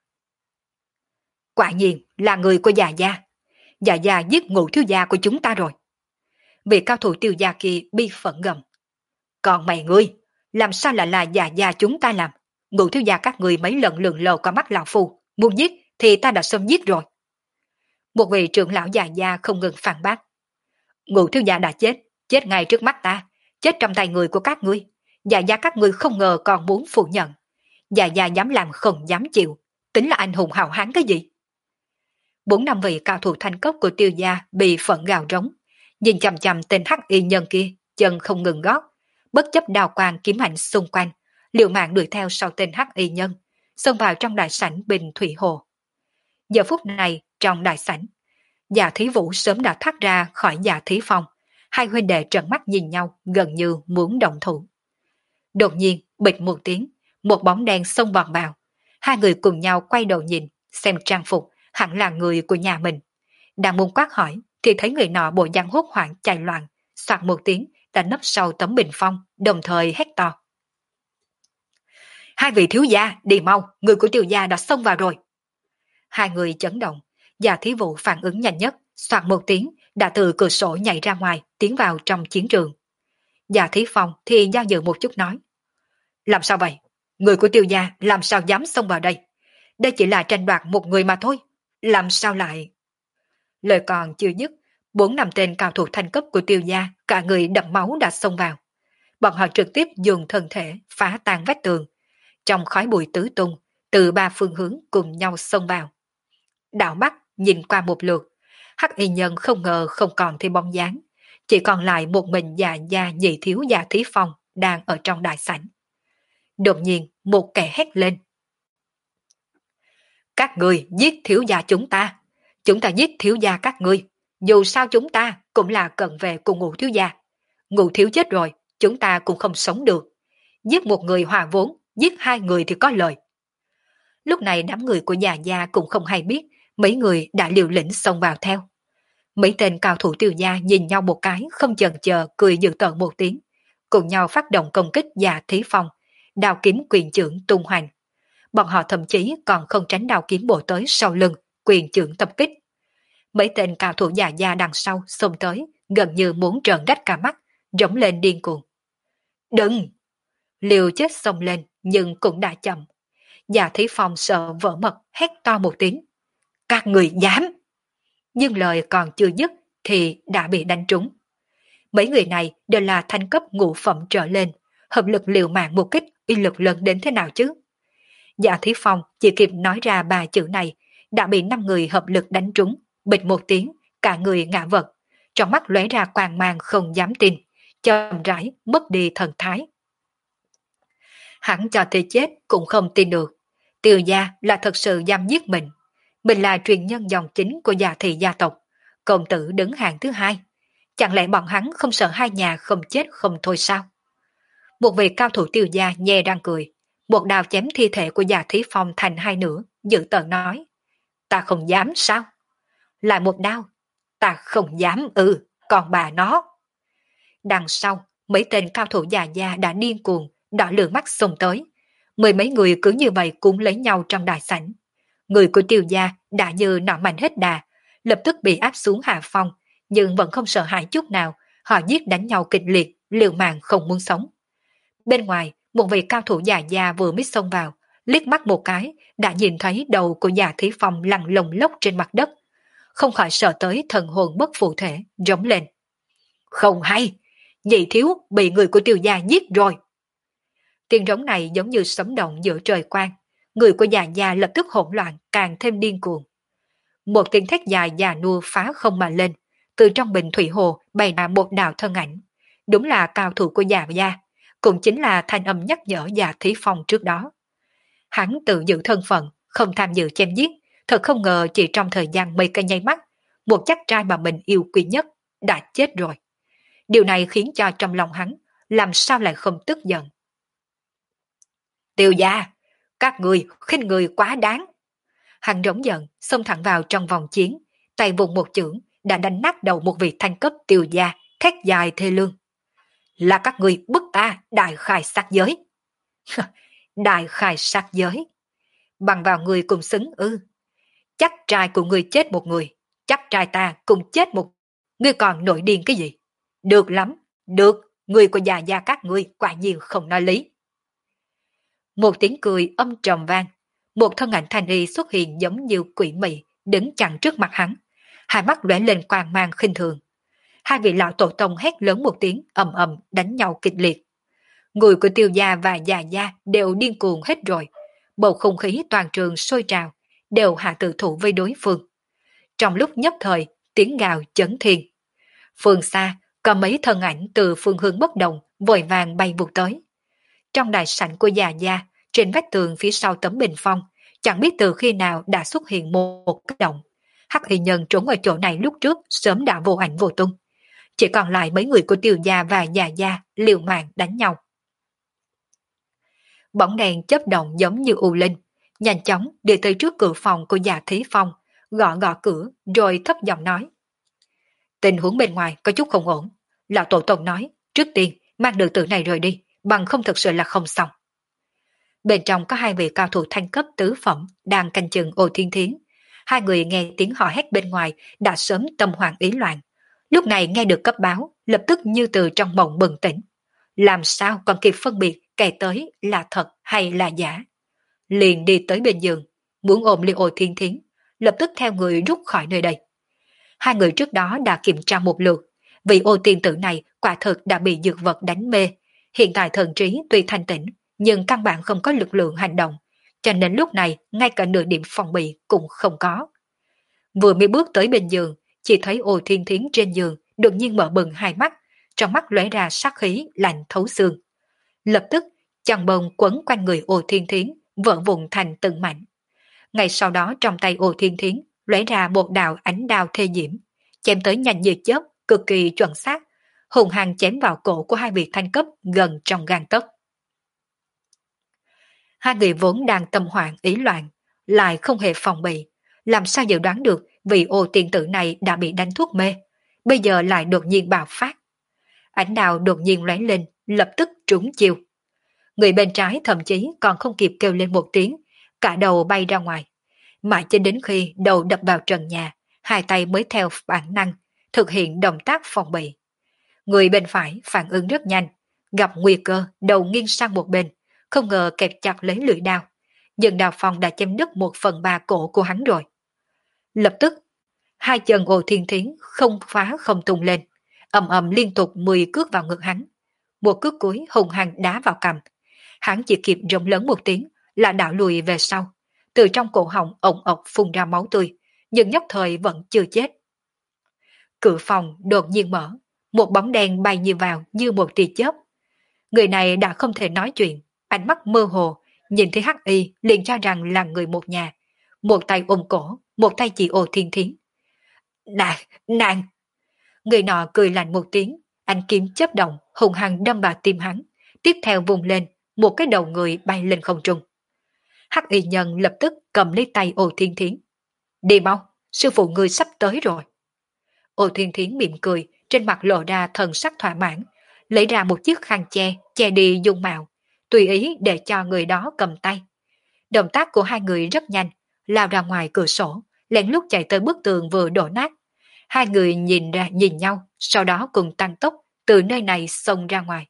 Quả nhiên là người của già gia. Già gia giết Ngũ thiếu gia của chúng ta rồi. Vị cao thủ Tiêu gia kia bi phẫn gầm. Còn mày ngươi, làm sao lại là già gia chúng ta làm? Ngũ thiếu gia các người mấy lần lường lờ qua mắt lão phu, muốn giết thì ta đã sớm giết rồi. Một vị trưởng lão già gia không ngừng phản bác. Ngũ thiếu gia đã chết, chết ngay trước mắt ta, chết trong tay người của các ngươi. Già gia các ngươi không ngờ còn muốn phủ nhận. Già gia dám làm không dám chịu, tính là anh hùng hào hán cái gì? Bốn năm vị cao thủ thanh cấp của Tiêu gia bị phẫn gào rống, nhìn chằm chằm tên hắc y nhân kia, chân không ngừng gót, bất chấp đào quang kiếm ảnh xung quanh, liều mạng đuổi theo sau tên hắc y nhân, xông vào trong đại sảnh Bình Thủy Hồ. Giờ phút này trong đại sảnh, Dạ Thí Vũ sớm đã thoát ra khỏi Dạ Thí Phong, hai huynh đệ trợn mắt nhìn nhau gần như muốn động thủ. Đột nhiên bịch một tiếng, một bóng đen xông vọt vào, hai người cùng nhau quay đầu nhìn, xem trang phục hẳn là người của nhà mình. Đang muốn quát hỏi thì thấy người nọ bộ dạng hốt hoảng chạy loạn, soạt một tiếng đã nấp sau tấm bình phong, đồng thời hét to. Hai vị thiếu gia, đi mau, người của Tiêu gia đã xông vào rồi. Hai người chấn động, Dạ Thí Vũ phản ứng nhanh nhất, soạt một tiếng đã từ cửa sổ nhảy ra ngoài, tiến vào trong chiến trường. Dạ Thí Phong thì do dự một chút nói. Làm sao vậy? Người của Tiêu gia làm sao dám xông vào đây? Đây chỉ là tranh đoạt một người mà thôi. Làm sao lại... Lời còn chưa dứt, bốn năm tên cao thủ thanh cấp của Tiêu gia, cả người đẫm máu đã xông vào. Bọn họ trực tiếp dùng thân thể phá tan vách tường. Trong khói bụi tứ tung, từ ba phương hướng cùng nhau xông vào. Đảo mắt nhìn qua một lượt, hắc y nhân không ngờ không còn thêm bóng dáng, chỉ còn lại một mình già gia nhị thiếu Dạ Thí Phong đang ở trong đại sảnh. Đột nhiên một kẻ hét lên. Các người giết thiếu gia chúng ta, chúng ta giết thiếu gia các ngươi, dù sao chúng ta cũng là cận vệ cùng Ngũ thiếu gia. Ngũ thiếu chết rồi, chúng ta cũng không sống được. Giết một người hòa vốn, giết hai người thì có lời. Lúc này đám người của già gia cũng không hay biết mấy người đã liều lĩnh xông vào theo. Mấy tên cao thủ Tiêu gia nhìn nhau một cái, không chần chờ cười dữ tợn một tiếng, cùng nhau phát động công kích Dạ Thí Phong, đao kiếm quyền chưởng tung hoành. Bọn họ thậm chí còn không tránh đao kiếm bổ tới sau lưng, quyền chưởng tập kích. Mấy tên cao thủ già gia đằng sau xông tới, gần như muốn trợn rách cả mắt, rống lên điên cuồng. Đừng! Liều chết xông lên, nhưng cũng đã chậm. Dạ Thí Phong sợ vỡ mật, hét to một tiếng. Các người dám! Nhưng lời còn chưa dứt thì đã bị đánh trúng. Mấy người này đều là thanh cấp ngũ phẩm trở lên, hợp lực liều mạng một kích uy lực lớn đến thế nào chứ? Dạ Thí Phong chỉ kịp nói ra ba chữ này, đã bị năm người hợp lực đánh trúng, bịch một tiếng, cả người ngã vật, trong mắt lóe ra quang mang không dám tin, chậm rãi mất đi thần thái. Hắn cho tới chết cũng không tin được, Tiêu gia là thật sự dám giết mình. Mình là truyền nhân dòng chính của Dạ thị gia tộc, công tử đứng hàng thứ hai. Chẳng lẽ bọn hắn không sợ hai nhà không chết không thôi sao? Một vị cao thủ Tiêu gia nhe răng cười, một đao chém thi thể của Dạ Thí Phong thành hai nửa, dự tợn nói. Ta không dám sao? Lại một đao. Ta không dám ừ, còn bà nó. Đằng sau, mấy tên cao thủ già gia đã điên cuồng, đỏ lửa mắt xông tới. Mười mấy người cứ như vậy cũng lấy nhau trong đại sảnh. Người của Tiêu gia đã như nọ mạnh hết đà, lập tức bị áp xuống hạ phong, nhưng vẫn không sợ hãi chút nào, họ giết đánh nhau kịch liệt, liều mạng không muốn sống. Bên ngoài, một vị cao thủ già gia vừa mới xông vào, liếc mắt một cái, đã nhìn thấy đầu của Dạ Thí Phong lăn lồng lốc trên mặt đất. Không khỏi sợ tới thần hồn bất phụ thể, rống lên. Không hay, nhị thiếu bị người của Tiêu gia giết rồi. Tiếng rống này giống như sấm động giữa trời quang, người của già gia lập tức hỗn loạn, càng thêm điên cuồng. Một tiếng thét dài già nua phá không mà lên, từ trong bình thủy hồ bày ra một đạo thân ảnh, đúng là cao thủ của già gia, cũng chính là thanh âm nhắc nhở Dạ Thí Phong trước đó. Hắn tự giữ thân phận, không tham dự chém giết, thật không ngờ chỉ trong thời gian mấy cái nháy mắt, một chắc trai mà mình yêu quý nhất đã chết rồi. Điều này khiến cho trong lòng hắn làm sao lại không tức giận. Tiêu gia, các người khinh người quá đáng. Hắn rống giận, xông thẳng vào trong vòng chiến, tay vùng một chưởng đã đánh nát đầu một vị thanh cấp tiêu gia, thét dài thê lương. Là các người bức ta đại khai sát giới. Đại khai sát giới. Bằng vào người cùng xứng ư. Chắc trai của người chết một người, chắc trai ta cùng chết một. Ngươi còn nổi điên cái gì? Được lắm, được, người của già gia các ngươi quả nhiên không nói lý. Một tiếng cười âm trầm vang, một thân ảnh thanh y xuất hiện giống như quỷ mị, đứng chặn trước mặt hắn, hai mắt lóe lên quang mang khinh thường. Hai vị lão tổ tông hét lớn một tiếng, ầm ầm đánh nhau kịch liệt. Người của Tiêu gia và già gia đều điên cuồng hết rồi, bầu không khí toàn trường sôi trào, đều hạ tự thủ với đối phương. Trong lúc nhất thời, tiếng gào chấn thiên. Phương xa, có mấy thân ảnh từ phương hướng bất đồng vội vàng bay vụt tới. Trong đại sảnh của già gia, trên vách tường phía sau tấm bình phong, chẳng biết từ khi nào đã xuất hiện một cái động. Hắc y nhân trốn ở chỗ này lúc trước sớm đã vô ảnh vô tung. Chỉ còn lại mấy người của Tiêu gia và già gia liều mạng đánh nhau. Bóng đèn chớp động giống như u linh, nhanh chóng đi tới trước cửa phòng của già Thí Phong, gõ gõ cửa rồi thấp giọng nói. Tình huống bên ngoài có chút không ổn. Lão tổ tông nói, trước tiên mang nữ tử này rời đi, bằng không thực sự là không xong. Bên trong có hai vị cao thủ thanh cấp tứ phẩm đang canh chừng Ô Thiên Thiến. Hai người nghe tiếng họ hét bên ngoài đã sớm tâm hoảng ý loạn. Lúc này nghe được cấp báo, lập tức như từ trong mộng bừng tỉnh. Làm sao còn kịp phân biệt kẻ tới là thật hay là giả. Liền đi tới bên giường, muốn ôm lấy Ô Thiên Thiến, lập tức theo người rút khỏi nơi đây. Hai người trước đó đã kiểm tra một lượt, vì Ô tiên tử này quả thực đã bị dược vật đánh mê. Hiện tại thần trí tuy thanh tĩnh, nhưng căn bản không có lực lượng hành động, cho nên lúc này ngay cả nửa điểm phòng bị cũng không có. Vừa mới bước tới bên giường, chỉ thấy Ô Thiên Thiến trên giường đột nhiên mở bừng hai mắt, trong mắt lóe ra sát khí lạnh thấu xương. Lập tức, chằng bông quấn quanh người Ô Thiên Thiến, vỡ vụn thành từng mảnh. Ngay sau đó trong tay Ô Thiên Thiến lóe ra một đạo ánh đao thê diễm, chém tới nhanh như chớp, cực kỳ chuẩn xác, hùng hăng chém vào cổ của hai vị thanh cấp gần trong gang tấc. Hai người vốn đang tâm hoảng ý loạn, lại không hề phòng bị, làm sao dự đoán được vị Ô tiên tử này đã bị đánh thuốc mê, bây giờ lại đột nhiên bạo phát. Ánh đao đột nhiên lóe lên, lập tức trúng chiêu. Người bên trái thậm chí còn không kịp kêu lên một tiếng, cả đầu bay ra ngoài. Mãi cho đến khi đầu đập vào trần nhà, hai tay mới theo bản năng, thực hiện động tác phòng bị. Người bên phải phản ứng rất nhanh, gặp nguy cơ đầu nghiêng sang một bên, không ngờ kẹp chặt lấy lưỡi đao. Nhưng đao phong đã chém đứt một phần ba cổ của hắn rồi. Lập tức, hai chân Ô Thiên Thiến không phá không tung lên, ầm ầm liên tục mười cước vào ngực hắn. Một cước cuối hùng hăng đá vào cằm. Hắn chỉ kịp rống lớn một tiếng là đảo lùi về sau. Từ trong cổ họng ổng ộc phun ra máu tươi, nhưng nhất thời vẫn chưa chết. Cửa phòng đột nhiên mở, một bóng đen bay như vào như một tia chớp. Người này đã không thể nói chuyện, ánh mắt mơ hồ, nhìn thấy Hắc Y liền cho rằng là người một nhà, một tay ôm cổ, một tay chỉ Ô Thiên Thiến. Nàng, nàng! Người nọ cười lạnh một tiếng, ánh kiếm chớp động, hùng hăng đâm vào tim hắn, tiếp theo vùng lên, một cái đầu người bay lên không trung. Hắc Y nhân lập tức cầm lấy tay Ô Thiên Thiến. Đi mau, sư phụ người sắp tới rồi. Ô Thiên Thiến mỉm cười, trên mặt lộ ra thần sắc thỏa mãn, lấy ra một chiếc khăn che, che đi dung mạo, tùy ý để cho người đó cầm tay. Động tác của hai người rất nhanh, lao ra ngoài cửa sổ, lén lút chạy tới bức tường vừa đổ nát. Hai người nhìn ra nhìn nhau, sau đó cùng tăng tốc từ nơi này xông ra ngoài.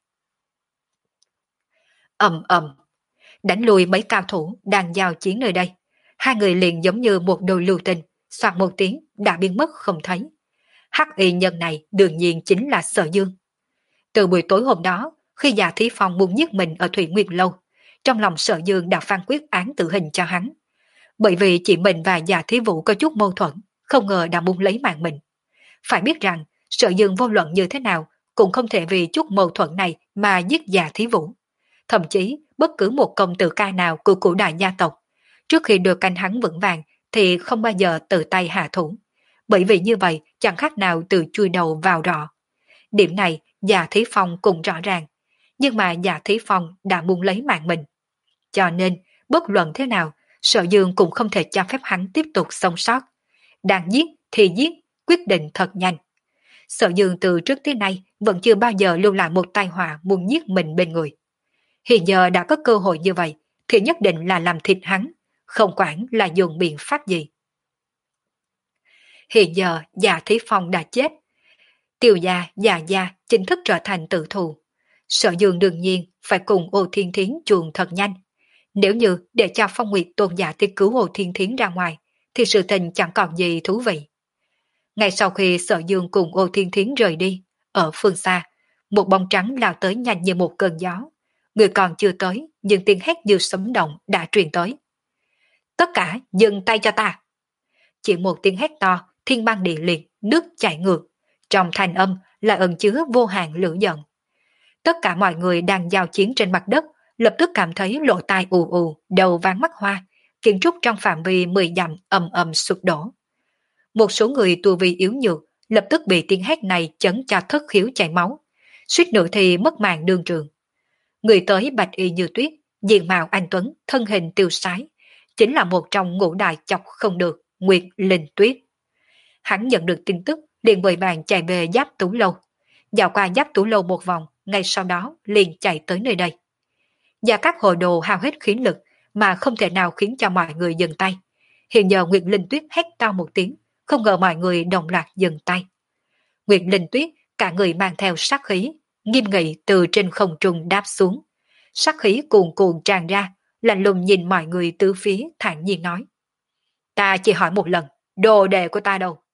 Ầm ầm, đánh lùi mấy cao thủ đang giao chiến nơi đây. Hai người liền giống như một đôi lưu tình, soạt một tiếng đã biến mất không thấy. Hắc Y nhân này đương nhiên chính là Sở Dương. Từ buổi tối hôm đó, khi già Thí Phong muốn giết mình ở Thủy Nguyệt Lâu, trong lòng Sở Dương đã phán quyết án tử hình cho hắn. Bởi vì chị mình và già Thí Vũ có chút mâu thuẫn, không ngờ đã muốn lấy mạng mình. Phải biết rằng, Sở Dương vô luận như thế nào cũng không thể vì chút mâu thuẫn này mà giết già Thí Vũ. thậm chí bất cứ một công tử ca nào của cổ đại gia tộc, trước khi được canh hắn vững vàng thì không bao giờ tự tay hạ thủ, bởi vì như vậy chẳng khác nào từ chui đầu vào rọ. Điểm này Dạ Thí Phong cũng rõ ràng, nhưng mà Dạ Thí Phong đã muốn lấy mạng mình. Cho nên, bất luận thế nào, Sở Dương cũng không thể cho phép hắn tiếp tục sống sót. Đang giết thì giết, quyết định thật nhanh. Sở Dương từ trước tới nay vẫn chưa bao giờ lưu lại một tai họa muốn giết mình bên người. Hiện giờ đã có cơ hội như vậy, thì nhất định là làm thịt hắn, không quản là dùng biện pháp gì. Hiện giờ Dạ Thí Phong đã chết. Tiêu gia, Dạ gia chính thức trở thành tử thù. Sở Dương đương nhiên phải cùng Ô Thiên Thiến chuồn thật nhanh. Nếu như để cho Phong Nguyệt tôn giả tới cứu Ô Thiên Thiến ra ngoài, thì sự tình chẳng còn gì thú vị. Ngay sau khi Sở Dương cùng Ô Thiên Thiến rời đi, ở phương xa, một bóng trắng lao tới nhanh như một cơn gió. Người còn chưa tới, nhưng tiếng hét như sấm động đã truyền tới. Tất cả dừng tay cho ta! Chỉ một tiếng hét to, thiên băng địa liệt, nước chảy ngược. Trong thanh âm là ẩn chứa vô hạn lửa giận. Tất cả mọi người đang giao chiến trên mặt đất, lập tức cảm thấy lỗ tai ù ù, đầu váng mắt hoa, kiến trúc trong phạm vi mười dặm ầm ầm sụp đổ. Một số người tu vi yếu nhược lập tức bị tiếng hét này chấn cho thất khiếu chảy máu, suýt nữa thì mất mạng đương trường. Người tới bạch y như tuyết, diện mạo anh tuấn, thân hình tiêu sái, chính là một trong ngũ đại chọc không được, Nguyệt Linh Tuyết. Hắn nhận được tin tức, liền vội vàng chạy về Giáp Tú Lâu, dạo qua Giáp Tú Lâu một vòng, ngay sau đó liền chạy tới nơi đây. Và các hồ đồ hao hết khí lực mà không thể nào khiến cho mọi người dừng tay. Hiện giờ Nguyệt Linh Tuyết hét to một tiếng, không ngờ mọi người đồng loạt dừng tay. Nguyệt Linh Tuyết cả người mang theo sát khí, nghiêm nghị từ trên không trung đáp xuống. Sát khí cuồn cuộn tràn ra, lạnh lùng nhìn mọi người tứ phía thản nhiên nói. Ta chỉ hỏi một lần, đồ đệ của ta đâu?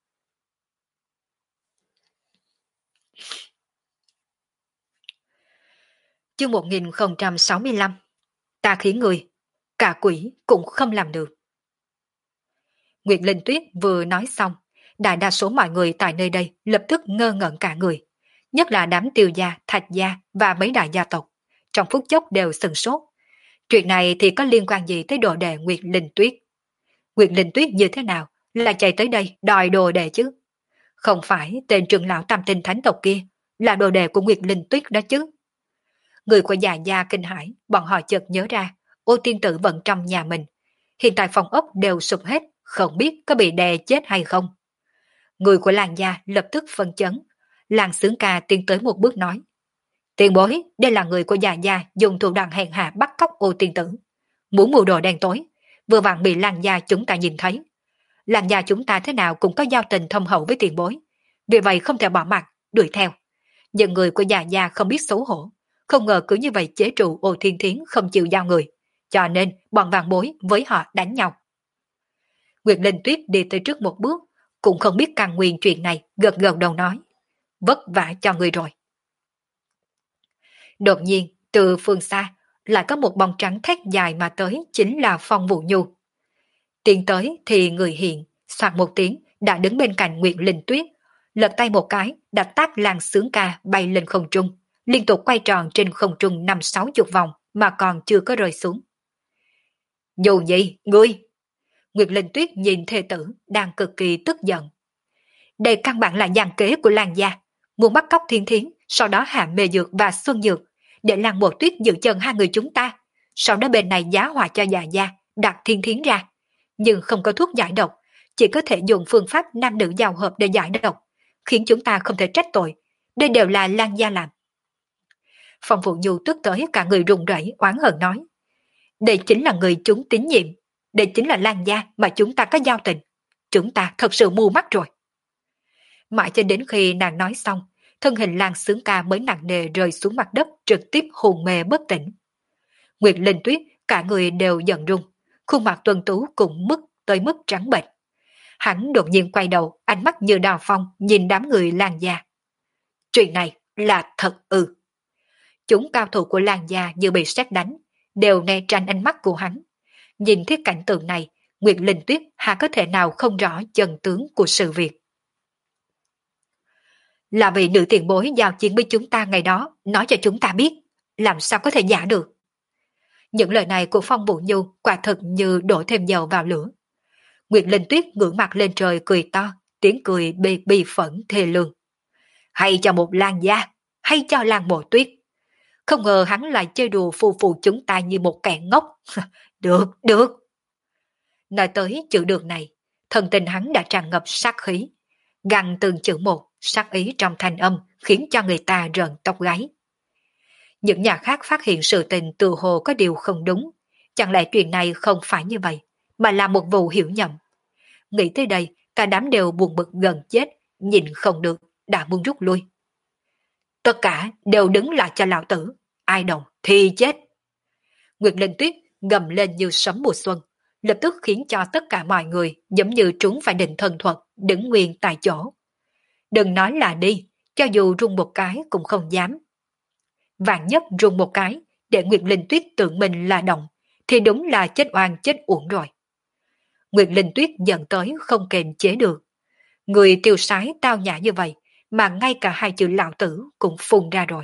Chương một nghìn không trăm sáu mươi lăm. Ta khiến người, cả quỷ cũng không làm được. Nguyệt Linh Tuyết vừa nói xong, đại đa số mọi người tại nơi đây lập tức ngơ ngẩn cả người, nhất là đám Tiêu gia, Thạch gia và mấy đại gia tộc, trong phút chốc đều sửng sốt. Chuyện này thì có liên quan gì tới đồ đệ Nguyệt Linh Tuyết? Nguyệt Linh Tuyết như thế nào là chạy tới đây đòi đồ đệ chứ? Không phải tên trưởng lão tam tinh thánh tộc kia là đồ đệ của Nguyệt Linh Tuyết đó chứ? Người của già gia kinh hãi, bọn họ chợt nhớ ra, Ô tiên tử vẫn trong nhà mình. Hiện tại phòng ốc đều sụp hết, không biết có bị đè chết hay không. Người của làng gia lập tức phân chấn. Làng Xướng Ca tiến tới một bước nói. Tiền bối, đây là người của già gia dùng thủ đoạn hèn hạ bắt cóc Ô tiên tử. Muốn mưu đồ đen tối, vừa vặn bị làng gia chúng ta nhìn thấy. Làng gia chúng ta thế nào cũng có giao tình thâm hậu với tiền bối. Vì vậy không thể bỏ mặt, đuổi theo. Nhưng người của già gia không biết xấu hổ. Không ngờ cứ như vậy chế trụ Ô Thiên Thiến không chịu giao người. Cho nên bọn vàng bối với họ đánh nhau. Nguyệt Linh Tuyết đi tới trước một bước, cũng không biết căn nguyên chuyện này, gật gật đầu nói. Vất vả cho người rồi. Đột nhiên, từ phương xa, lại có một bóng trắng thét dài mà tới, chính là Phong Vũ Nhu. Tiến tới thì người hiện, soạt một tiếng, đã đứng bên cạnh Nguyệt Linh Tuyết, lật tay một cái, đã tát Làng Xướng Ca bay lên không trung, liên tục quay tròn trên không trung năm sáu chục vòng mà còn chưa có rơi xuống. Dù gì, ngươi! Nguyệt Linh Tuyết nhìn thê tử đang cực kỳ tức giận. Đây căn bản là giàn kế của làng gia, muốn bắt cóc Thiên Thiến, sau đó hạ Mê Dược và Xuân Dược, để Làng Một Tuyết giữ chân hai người chúng ta, sau đó bên này giá họa cho già gia, đặt Thiên Thiến ra. Nhưng không có thuốc giải độc, chỉ có thể dùng phương pháp nam nữ giao hợp để giải độc, khiến chúng ta không thể trách tội. Đây đều là làng gia làm. Phong Vũ Nhu tức tới cả người run rẩy oán hận nói. Đây chính là người chúng tín nhiệm, đây chính là làng gia mà chúng ta có giao tình. Chúng ta thật sự mù mắt rồi. Mãi cho đến khi nàng nói xong, thân hình Làng Xướng Ca mới nặng nề rơi xuống mặt đất, trực tiếp hồn mê bất tỉnh. Nguyệt Linh Tuyết cả người đều giận run, khuôn mặt tuân tú cũng mức tới mức trắng bệch. Hắn đột nhiên quay đầu, ánh mắt như đào phong nhìn đám người làng gia. Chuyện này là thật ư? Chúng cao thủ của làng gia như bị sét đánh, đều né tránh ánh mắt của hắn. Nhìn thấy cảnh tượng này, Nguyệt Linh Tuyết hà có thể nào không rõ chân tướng của sự việc. Là vì nữ tiền bối giao chiến với chúng ta ngày đó, nói cho chúng ta biết, làm sao có thể giả được. Những lời này của Phong Vũ Nhu quả thực như đổ thêm dầu vào lửa. Nguyệt Linh Tuyết ngửa mặt lên trời cười to, tiếng cười bi bi phẫn thê lương. Hay cho một Lan gia, hay cho Lan Mộ Tuyết. Không ngờ hắn lại chơi đùa phù phù chúng ta như một kẻ ngốc. Được, được. Nói tới chữ được này, thần tình hắn đã tràn ngập sát khí. Gằn từng chữ một, sát ý trong thanh âm khiến cho người ta rợn tóc gáy. Những nhà khác phát hiện sự tình tự hồ có điều không đúng. Chẳng lẽ chuyện này không phải như vậy, mà là một vụ hiểu nhầm. Nghĩ tới đây, cả đám đều buồn bực gần chết, nhìn không được, đã muốn rút lui. Tất cả đều đứng lại cho lão tử, ai động thì chết. Nguyệt Linh Tuyết gầm lên như sấm mùa xuân, lập tức khiến cho tất cả mọi người giống như trúng phải định thần thuật, đứng nguyên tại chỗ. Đừng nói là đi, cho dù rung một cái cũng không dám. Vạn nhất rung một cái, để Nguyệt Linh Tuyết tưởng mình là động, thì đúng là chết oan chết uổng rồi. Nguyệt Linh Tuyết giận tới không kềm chế được. Người tiêu sái tao nhã như vậy, mà ngay cả hai chữ lão tử cũng phun ra rồi.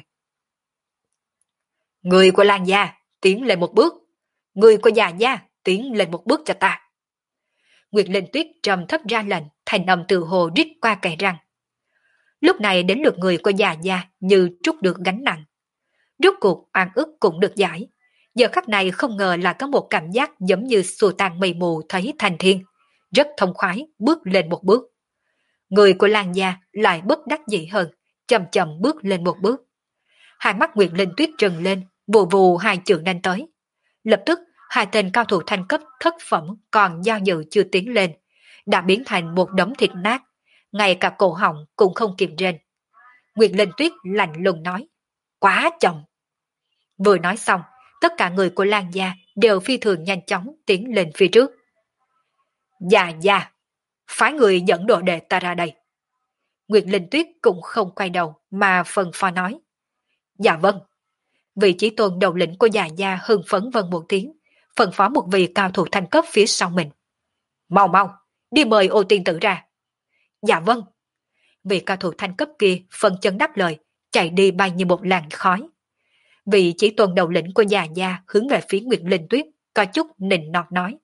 Người của Lan gia, tiến lên một bước. Người của già gia, tiến lên một bước cho ta. Nguyệt Linh Tuyết trầm thấp ra lệnh, thành âm từ hồ rít qua kẻ răng. Lúc này đến lượt người của già gia như trút được gánh nặng. Rốt cuộc oan ức cũng được giải. Giờ khắc này không ngờ là có một cảm giác giống như xua tan mây mù thấy thành thiên. Rất thông khoái, bước lên một bước. Người của Lan gia lại bất đắc dĩ hơn, chậm chậm bước lên một bước. Hai mắt Nguyệt Linh Tuyết trừng lên, vù vù hai chữ nhanh tới. Lập tức, hai tên cao thủ thanh cấp thất phẩm còn do dự chưa tiến lên, đã biến thành một đống thịt nát, ngay cả cổ họng cũng không kịp rên. Nguyệt Linh Tuyết lạnh lùng nói, quá chậm. Vừa nói xong, tất cả người của Lan gia đều phi thường nhanh chóng tiến lên phía trước. Dạ dạ, phái người dẫn đồ đệ ta ra đây. Nguyệt Linh Tuyết cũng không quay đầu mà phân phó nói. Dạ vâng. Vị chí tôn đầu lĩnh của già gia hưng phấn vân một tiếng, phân phó một vị cao thủ thanh cấp phía sau mình. Mau mau, đi mời Ô Tiên Tử ra. Dạ vâng. Vị cao thủ thanh cấp kia phân chân đáp lời, chạy đi bay như một làn khói. Vị chí tôn đầu lĩnh của già gia hướng về phía Nguyệt Linh Tuyết, có chút nịnh nọt nói.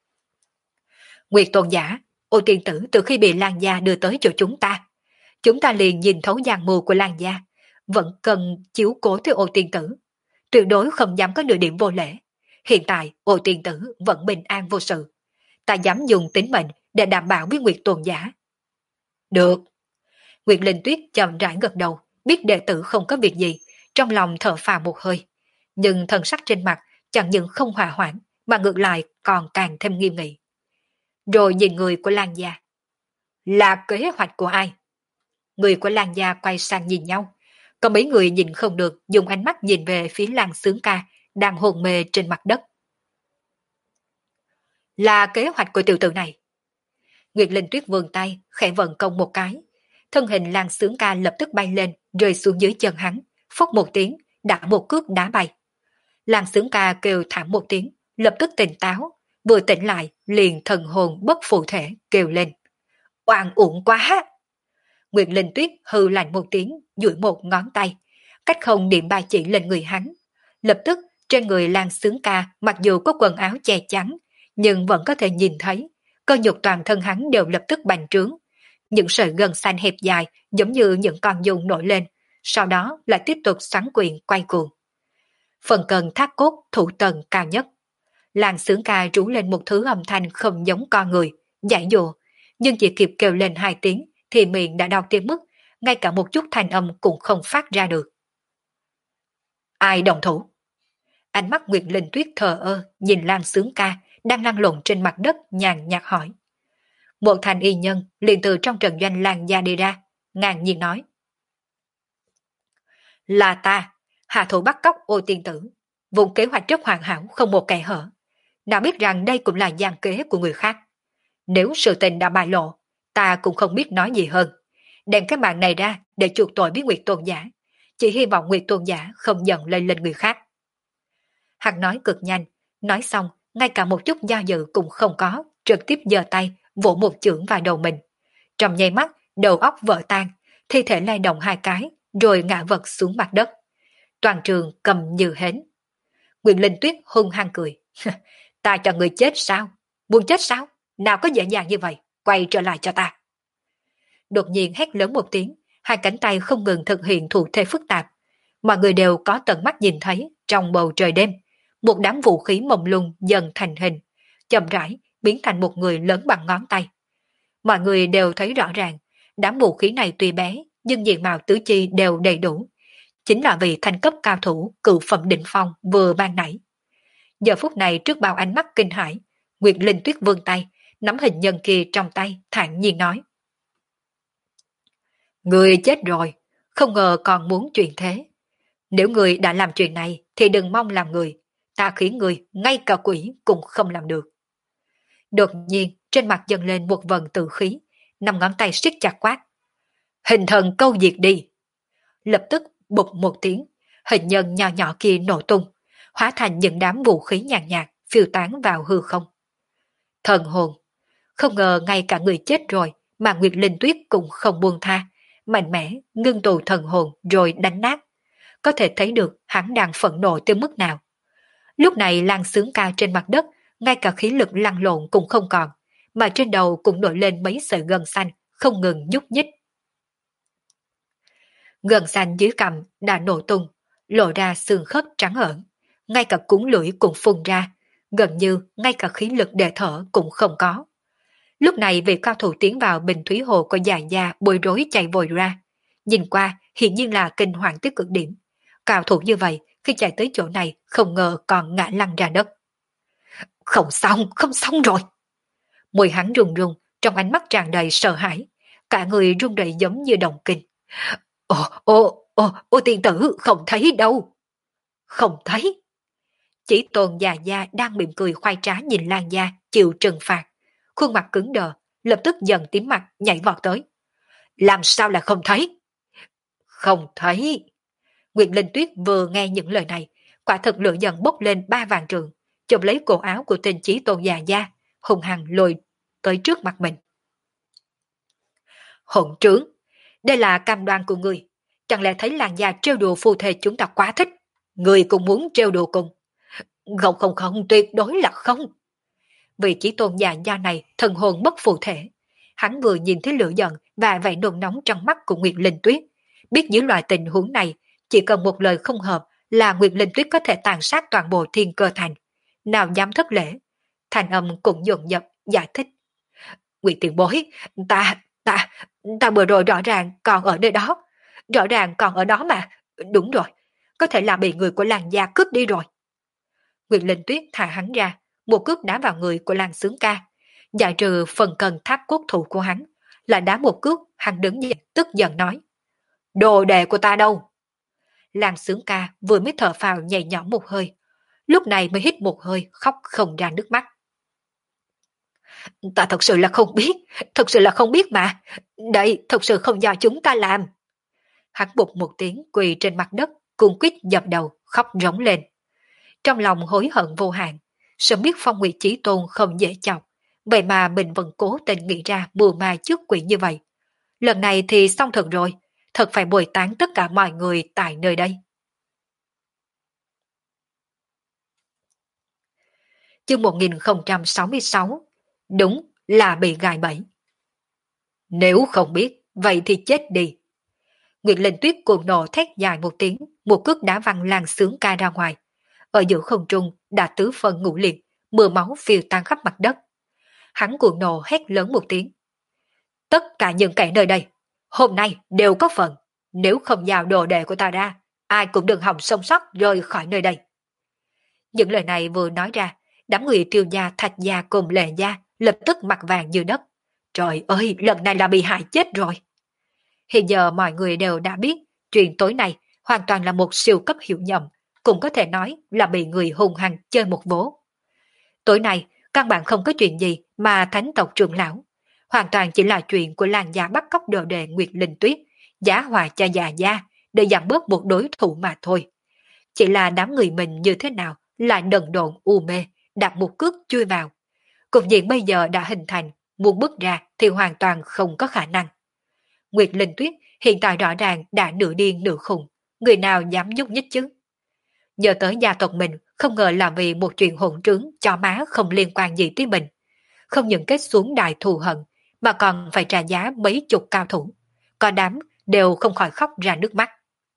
Nguyệt tôn giả, Ô Tiên Tử từ khi bị Lan gia đưa tới chỗ chúng ta, chúng ta liền nhìn thấu giang mưu của Lan gia, vẫn cần chiếu cố tới Ô Tiên Tử. Tuyệt đối không dám có nửa điểm vô lễ. Hiện tại Ô Tiên Tử vẫn bình an vô sự. Ta dám dùng tính mệnh để đảm bảo với Nguyệt tôn giả. Được. Nguyệt Linh Tuyết chậm rãi gật đầu, biết đệ tử không có việc gì, trong lòng thở phào một hơi. Nhưng thần sắc trên mặt chẳng những không hòa hoãn, mà ngược lại còn càng thêm nghiêm nghị. Rồi nhìn người của Lan gia. Là kế hoạch của ai? Người của Lan gia quay sang nhìn nhau. Có mấy người nhìn không được, dùng ánh mắt nhìn về phía Lan Sướng Ca đang hồn mê trên mặt đất. Là kế hoạch của tiểu tử này. Nguyệt Linh Tuyết vươn tay, khẽ vận công một cái. Thân hình Lan Sướng Ca lập tức bay lên, rơi xuống dưới chân hắn, phốc một tiếng, đã một cước đá bay. Lan Sướng Ca kêu thảm một tiếng, lập tức tỉnh táo, vừa tỉnh lại liền thần hồn bất phụ thể kêu lên. Oan uổng quá! Nguyệt Linh Tuyết hừ lạnh một tiếng, duỗi một ngón tay, cách không điểm ba chỉ lên người hắn. Lập tức trên người Lan Sướng Ca mặc dù có quần áo che chắn, nhưng vẫn có thể nhìn thấy, cơ nhục toàn thân hắn đều lập tức bành trướng. Những sợi gân xanh hẹp dài giống như những con dung nổi lên, sau đó lại tiếp tục xoắn quyền quay cuồng. Phần cần thác cốt thủ tầng cao nhất. Lan Sướng Ca rú lên một thứ âm thanh không giống con người, giải dụa, nhưng chỉ kịp kêu lên hai tiếng thì miệng đã đau tới mức ngay cả một chút thanh âm cũng không phát ra được. Ai đồng thủ? Ánh mắt Nguyệt Linh Tuyết thờ ơ nhìn Lan Sướng Ca đang lăn lộn trên mặt đất nhàn nhạt hỏi. Một thành y nhân liền từ trong trận doanh Lan gia đi ra, ngàn nhiên nói. Là ta, hạ thủ bắt cóc Ô Tiên Tử, vùng kế hoạch rất hoàn hảo không một kẻ hở. Nào biết rằng đây cũng là gian kế của người khác. Nếu sự tình đã bại lộ, ta cũng không biết nói gì hơn. Đem cái mạng này ra để chuộc tội với Nguyệt tôn giả, chỉ hy vọng Nguyệt tôn giả không giận lên lên người khác. Hắn nói cực nhanh, nói xong ngay cả một chút do dự cũng không có, trực tiếp giơ tay vỗ một chưởng vào đầu mình. Trong nháy mắt, đầu óc vỡ tan, thi thể lay động hai cái, rồi ngã vật xuống mặt đất. Toàn trường cầm như hến. Nguyệt Linh Tuyết hung hăng cười. Ta cho người chết sao? Muốn chết sao? Nào có dễ dàng như vậy, quay trở lại cho ta. Đột nhiên hét lớn một tiếng, hai cánh tay không ngừng thực hiện thủ thế phức tạp. Mọi người đều có tận mắt nhìn thấy trong bầu trời đêm, một đám vũ khí mông lung dần thành hình, chậm rãi biến thành một người lớn bằng ngón tay. Mọi người đều thấy rõ ràng, đám vũ khí này tuy bé, nhưng diện mạo tứ chi đều đầy đủ. Chính là vì thanh cấp cao thủ cựu phẩm đỉnh phong vừa ban nãy. Giờ phút này trước bao ánh mắt kinh hãi, Nguyệt Linh Tuyết vươn tay, nắm hình nhân kia trong tay, thản nhiên nói. Người chết rồi, không ngờ còn muốn chuyện thế. Nếu người đã làm chuyện này thì đừng mong làm người, ta khiến người ngay cả quỷ cũng không làm được. Đột nhiên trên mặt dâng lên một vần tự khí, năm ngón tay siết chặt quát. Hình thần câu diệt đi. Lập tức bụp một tiếng, hình nhân nhỏ nhỏ kia nổ tung, hóa thành những đám vũ khí nhàn nhạt, nhạt phiêu tán vào hư không. Thần hồn, không ngờ ngay cả người chết rồi mà Nguyệt Linh Tuyết cũng không buông tha, mạnh mẽ ngưng tụ thần hồn rồi đánh nát. Có thể thấy được hắn đang phẫn nộ tới mức nào. Lúc này Lan Sướng Ca trên mặt đất, ngay cả khí lực lăn lộn cũng không còn, mà trên đầu cũng nổi lên mấy sợi gân xanh, không ngừng nhúc nhích. Gân xanh dưới cằm đã nổ tung, lộ ra xương khớp trắng ẩn, ngay cả cuốn lưỡi cũng phun ra, gần như ngay cả khí lực để thở cũng không có. Lúc này vị cao thủ tiến vào bình thúy hồ của già gia bối rối chạy vội ra, nhìn qua hiển nhiên là kinh hoàng tới cực điểm. Cao thủ như vậy khi chạy tới chỗ này không ngờ còn ngã lăn ra đất. Không xong, không xong rồi. Môi hắn run run, trong ánh mắt tràn đầy sợ hãi, cả người run rẩy giống như động kinh. Ồ, ồ, ồ, ô tiên tử, không thấy đâu. Không thấy. Chỉ Tôn già gia đang mỉm cười khoai trá nhìn Lan gia chịu trừng phạt, khuôn mặt cứng đờ, lập tức dần tím mặt nhảy vọt tới. Làm sao là không thấy? Không thấy. Nguyệt Linh Tuyết vừa nghe những lời này, quả thực lửa dần bốc lên ba vạn trường, chụp lấy cổ áo của tên Chí Tôn già gia, hùng hăng lôi tới trước mặt mình. Hỗn trướng, đây là cam đoan của người, chẳng lẽ thấy làng già trêu đùa phu thê chúng ta quá thích, người cũng muốn trêu đùa cùng. Không không không, tuyệt đối là không. Vì Chí Tôn già gia này thần hồn bất phụ thể, hắn vừa nhìn thấy lửa giận và vẻ nôn nóng trong mắt của Nguyệt Linh Tuyết, biết những loại tình huống này chỉ cần một lời không hợp là Nguyệt Linh Tuyết có thể tàn sát toàn bộ thiên cơ thành, nào dám thất lễ. Thành âm cũng dồn dập giải thích. Nguyệt tiền bối, ta, ta, ta vừa rồi rõ ràng còn ở nơi đó, rõ ràng còn ở đó mà, đúng rồi, có thể là bị người của làng gia cướp đi rồi. Nguyệt Linh Tuyết thả hắn ra, một cước đá vào người của Lan Sướng Ca, giải trừ phần cần tháp cốt thủ của hắn, lại đá một cước, hắn đứng dậy tức giận nói. Đồ đệ của ta đâu? Lan Sướng Ca vừa mới thở phào nhẹ nhõm một hơi, lúc này mới hít một hơi khóc không ra nước mắt. Ta thật sự là không biết, thật sự là không biết mà, đây thật sự không do chúng ta làm. Hắn bụt một tiếng quỳ trên mặt đất, cuồng quýt dập đầu, khóc rống lên. Trong lòng hối hận vô hạn, sớm biết Phong Nguyệt Chí Tôn không dễ chọc, vậy mà mình vẫn cố tình nghĩ ra mưu ma trước quỷ như vậy. Lần này thì xong thật rồi, thật phải bồi tán tất cả mọi người tại nơi đây. Chương một nghìn không trăm sáu mươi sáu, đúng là bị gài bẫy. Nếu không biết, vậy thì chết đi. Nguyệt Linh Tuyết cuồng nộ thét dài một tiếng, một cước đá văng Lan Sướng Ca ra ngoài. Ở giữa không trung đã tứ phần ngũ liệt, mưa máu phiêu tan khắp mặt đất. Hắn cuồng nộ hét lớn một tiếng. Tất cả những kẻ nơi đây, hôm nay đều có phần. Nếu không giao đồ đệ của ta ra, ai cũng đừng hòng sống sót rời khỏi nơi đây. Những lời này vừa nói ra, đám người Tiêu gia, Thạch gia cùng Lệ gia lập tức mặt vàng như đất. Trời ơi, lần này là bị hại chết rồi. Hiện giờ mọi người đều đã biết, chuyện tối nay hoàn toàn là một siêu cấp hiểu nhầm, cũng có thể nói là bị người hung hăng chơi một vố. Tối nay, căn bản không có chuyện gì mà thánh tộc trưởng lão, hoàn toàn chỉ là chuyện của làng gia bắt cóc đồ đệ Nguyệt Linh Tuyết, giá hòa cho già gia để giảm bớt một đối thủ mà thôi. Chỉ là đám người mình như thế nào lại đần độn u mê, đặt một cước chui vào. Cục diện bây giờ đã hình thành, muốn bước ra thì hoàn toàn không có khả năng. Nguyệt Linh Tuyết hiện tại rõ ràng đã nửa điên nửa khùng, người nào dám nhúc nhích chứ? Nhờ tới gia tộc mình Không ngờ là vì một chuyện hỗn trướng cho má không liên quan gì tới mình. Không những kết xuống đại thù hận, mà còn phải trả giá mấy chục cao thủ. Có đám đều không khỏi khóc ra nước mắt.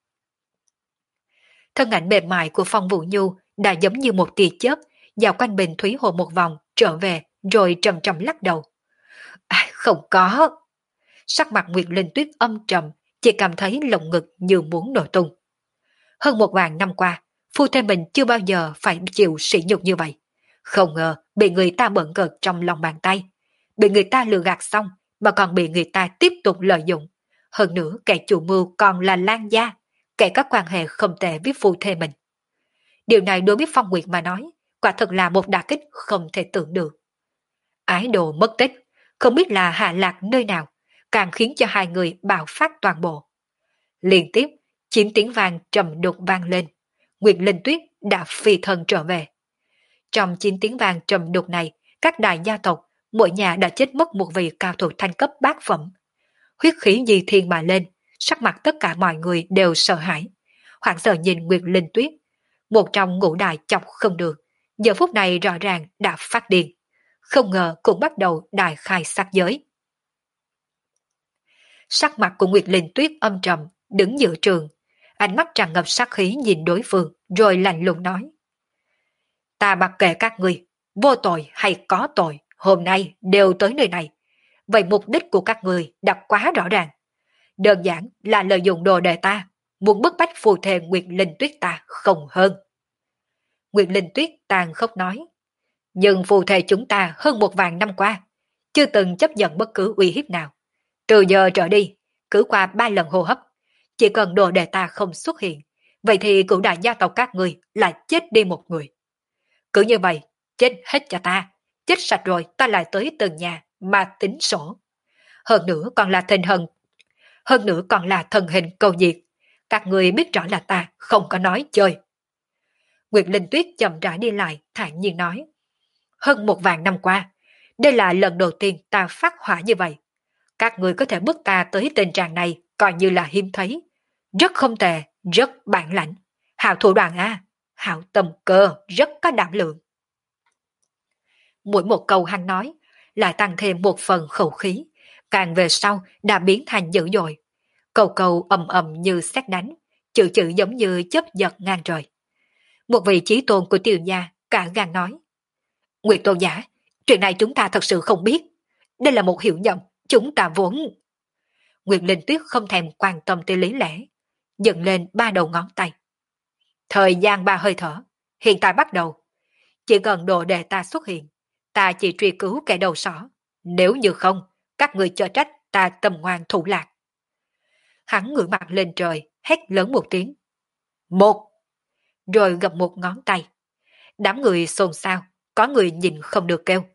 Thân ảnh mềm mại của Phong Vũ Nhu đã giống như một tia chớp, dạo quanh Bình Thúy Hồ một vòng, trở về, rồi trầm trầm lắc đầu. À, không có. Sắc mặt Nguyệt Linh Tuyết âm trầm, chỉ cảm thấy lồng ngực như muốn nổ tung. Hơn một vạn năm qua, phu thê mình chưa bao giờ phải chịu sỉ nhục như vậy. Không ngờ bị người ta bận cợt trong lòng bàn tay. Bị người ta lừa gạt xong, mà còn bị người ta tiếp tục lợi dụng. Hơn nữa kẻ chủ mưu còn là Lan Gia, kẻ có quan hệ không tệ với phu thê mình. Điều này đối với Phong Nguyệt mà nói, quả thật là một đả kích không thể tưởng được. Ái đồ mất tích, không biết là hạ lạc nơi nào, càng khiến cho hai người bạo phát toàn bộ. Liên tiếp, chín tiếng vàng trầm đục vang lên. Nguyệt Linh Tuyết đã phi thân trở về. Trong chín tiếng vàng trầm đục này, các đại gia tộc, mỗi nhà đã chết mất một vị cao thủ thanh cấp bát phẩm. Huyết khí di thiên mà lên, sắc mặt tất cả mọi người đều sợ hãi. Hoảng sợ nhìn Nguyệt Linh Tuyết. Một trong ngũ đại chọc không được, giờ phút này rõ ràng đã phát điên. Không ngờ cũng bắt đầu đại khai sát giới. Sắc mặt của Nguyệt Linh Tuyết âm trầm, đứng giữa trường. Ánh mắt tràn ngập sát khí nhìn đối phương, rồi lạnh lùng nói. Ta mặc kệ các ngươi, vô tội hay có tội, hôm nay đều tới nơi này. Vậy mục đích của các người đã quá rõ ràng. Đơn giản là lợi dụng đồ đề ta, muốn bức bách phù thề Nguyệt Linh Tuyết ta không hơn. Nguyệt Linh Tuyết tàn khốc nói. Nhưng phù thề chúng ta hơn một vạn năm qua, chưa từng chấp nhận bất cứ uy hiếp nào. Từ giờ trở đi, cứ qua ba lần hô hấp, chỉ cần đồ đề ta không xuất hiện, vậy thì cửu đại gia tộc các người lại chết đi một người. Cứ như vậy, chết hết cho ta, chết sạch rồi ta lại tới từng nhà mà tính sổ. Hơn nữa còn là thần hận, hơn nữa còn là thần hình cầu diệt. Các người biết rõ là ta không có nói chơi. Nguyệt Linh Tuyết chậm rãi đi lại, thản nhiên nói. Hơn một vạn năm qua, đây là lần đầu tiên ta phát hỏa như vậy. Các người có thể bức ta tới tình trạng này coi như là hiếm thấy. Rất không tệ, rất bản lãnh. Hảo thủ đoạn a, hảo tầm cơ, rất có đảm lượng. Mỗi một câu hắn nói, lại tăng thêm một phần khẩu khí, càng về sau đã biến thành dữ dội. Câu câu ầm ầm như sét đánh, chữ chữ giống như chớp giật ngang trời. Một vị trí tôn của Tiêu gia cả gan nói. Nguyệt tôn giả, chuyện này chúng ta thật sự không biết. Đây là một hiểu nhầm, chúng ta vốn... Nguyệt Linh Tuyết không thèm quan tâm tới lý lẽ, dựng lên ba đầu ngón tay. Thời gian ba hơi thở, hiện tại bắt đầu. Chỉ cần đồ đề ta xuất hiện, ta chỉ truy cứu kẻ đầu sỏ. Nếu như không, các người cho trách ta tầm ngoan thủ lạc. Hắn ngửa mặt lên trời, hét lớn một tiếng. Một! Rồi gập một ngón tay. Đám người xôn xao, có người nhìn không được kêu.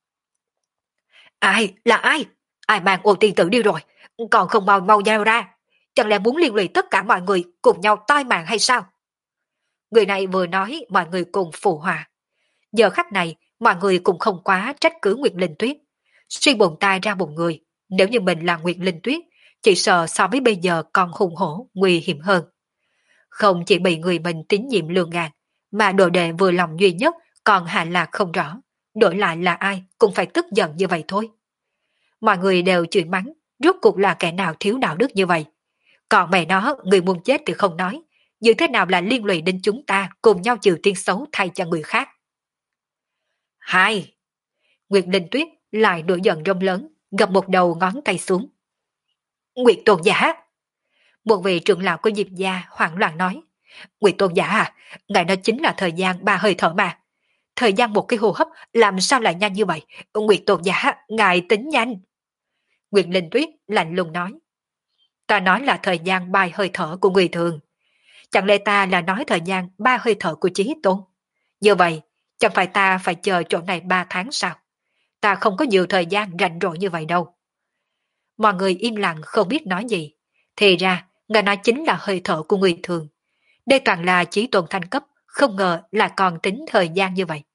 Ai? Là ai? Ai mang ô tiên tử đi rồi? Còn không mau mau nhau ra. Chẳng lẽ muốn liên lụy tất cả mọi người cùng nhau tai mạng hay sao? Người này vừa nói mọi người cùng phụ họa. Giờ khắc này mọi người cũng không quá trách cứ Nguyệt Linh Tuyết. Suy bụng tai ra một người, nếu như mình là Nguyệt Linh Tuyết, chỉ sợ so với bây giờ còn hùng hổ, nguy hiểm hơn. Không chỉ bị người mình tín nhiệm lường gạt, mà đồ đệ vừa lòng duy nhất còn hạ lạc không rõ. Đổi lại là ai cũng phải tức giận như vậy thôi. Mọi người đều chửi mắng, rốt cuộc là kẻ nào thiếu đạo đức như vậy. Còn mẹ nó, người muốn chết thì không nói, như thế nào là liên lụy đến chúng ta cùng nhau chịu tiếng xấu thay cho người khác. Hai! Nguyệt Linh Tuyết lại nổi giận rông lớn, gập một đầu ngón tay xuống. Nguyệt tôn giả! Một vị trưởng lão của Diệp gia hoảng loạn nói. Nguyệt tôn giả à, ngài nói chính là thời gian ba hơi thở mà. Thời gian một cái hô hấp làm sao lại nhanh như vậy? Nguyệt tôn giả, ngài tính nhanh. Nguyệt Linh Tuyết lạnh lùng nói. Ta nói là thời gian ba hơi thở của người thường. Chẳng lẽ ta là nói thời gian ba hơi thở của Chí Tôn? Như vậy, chẳng phải ta phải chờ chỗ này ba tháng sao? Ta không có nhiều thời gian rảnh rỗi như vậy đâu. Mọi người im lặng không biết nói gì. Thì ra, ngài nói chính là hơi thở của người thường. Đây toàn là Chí Tôn thanh cấp, không ngờ là còn tính thời gian như vậy.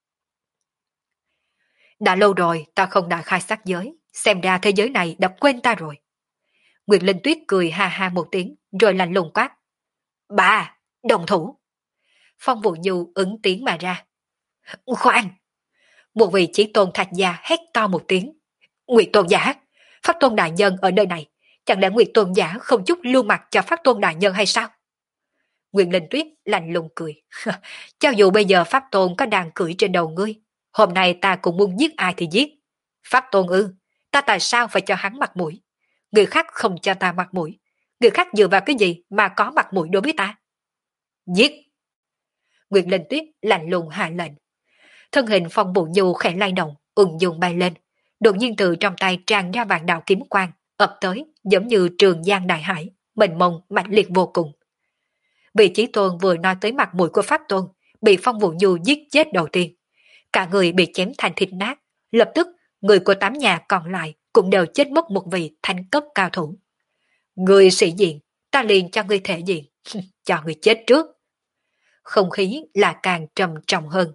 Đã lâu rồi ta không đã khai sát giới, xem ra thế giới này đã quên ta rồi. Nguyệt Linh Tuyết cười ha ha một tiếng, rồi lạnh lùng quát. Bà, đồng thủ. Phong Vũ Nhu ứng tiếng mà ra. Khoan! Một vị chí tôn thạch gia hét to một tiếng. Nguyệt tôn giả! Pháp tôn đại nhân ở nơi này, chẳng lẽ Nguyệt tôn giả không chút lưu mặt cho Pháp tôn đại nhân hay sao? Nguyệt Linh Tuyết lạnh lùng cười. Cho dù bây giờ Pháp tôn có đang cưỡi trên đầu ngươi, hôm nay ta cũng muốn giết ai thì giết. Pháp tôn ư, ta tại sao phải cho hắn mặt mũi? Người khác không cho ta mặt mũi, người khác dựa vào cái gì mà có mặt mũi đối với ta? Giết! Nguyệt Linh Tuyết lạnh lùng hạ lệnh. Thân hình Phong Vũ Nhu khẽ lay động, ung dung bay lên, đột nhiên từ trong tay tràn ra vạn đạo kiếm quang, ập tới giống như trường giang đại hải, mênh mông mãnh liệt vô cùng. Vị Chí Tôn vừa nói tới mặt mũi của Pháp Tôn, bị Phong Vũ Nhu giết chết đầu tiên. Cả người bị chém thành thịt nát, lập tức người của tám nhà còn lại cũng đều chết mất một vị thánh cấp cao thủ. Người sĩ diện, ta liền cho ngươi thể diện, cho ngươi chết trước. Không khí là càng trầm trọng hơn.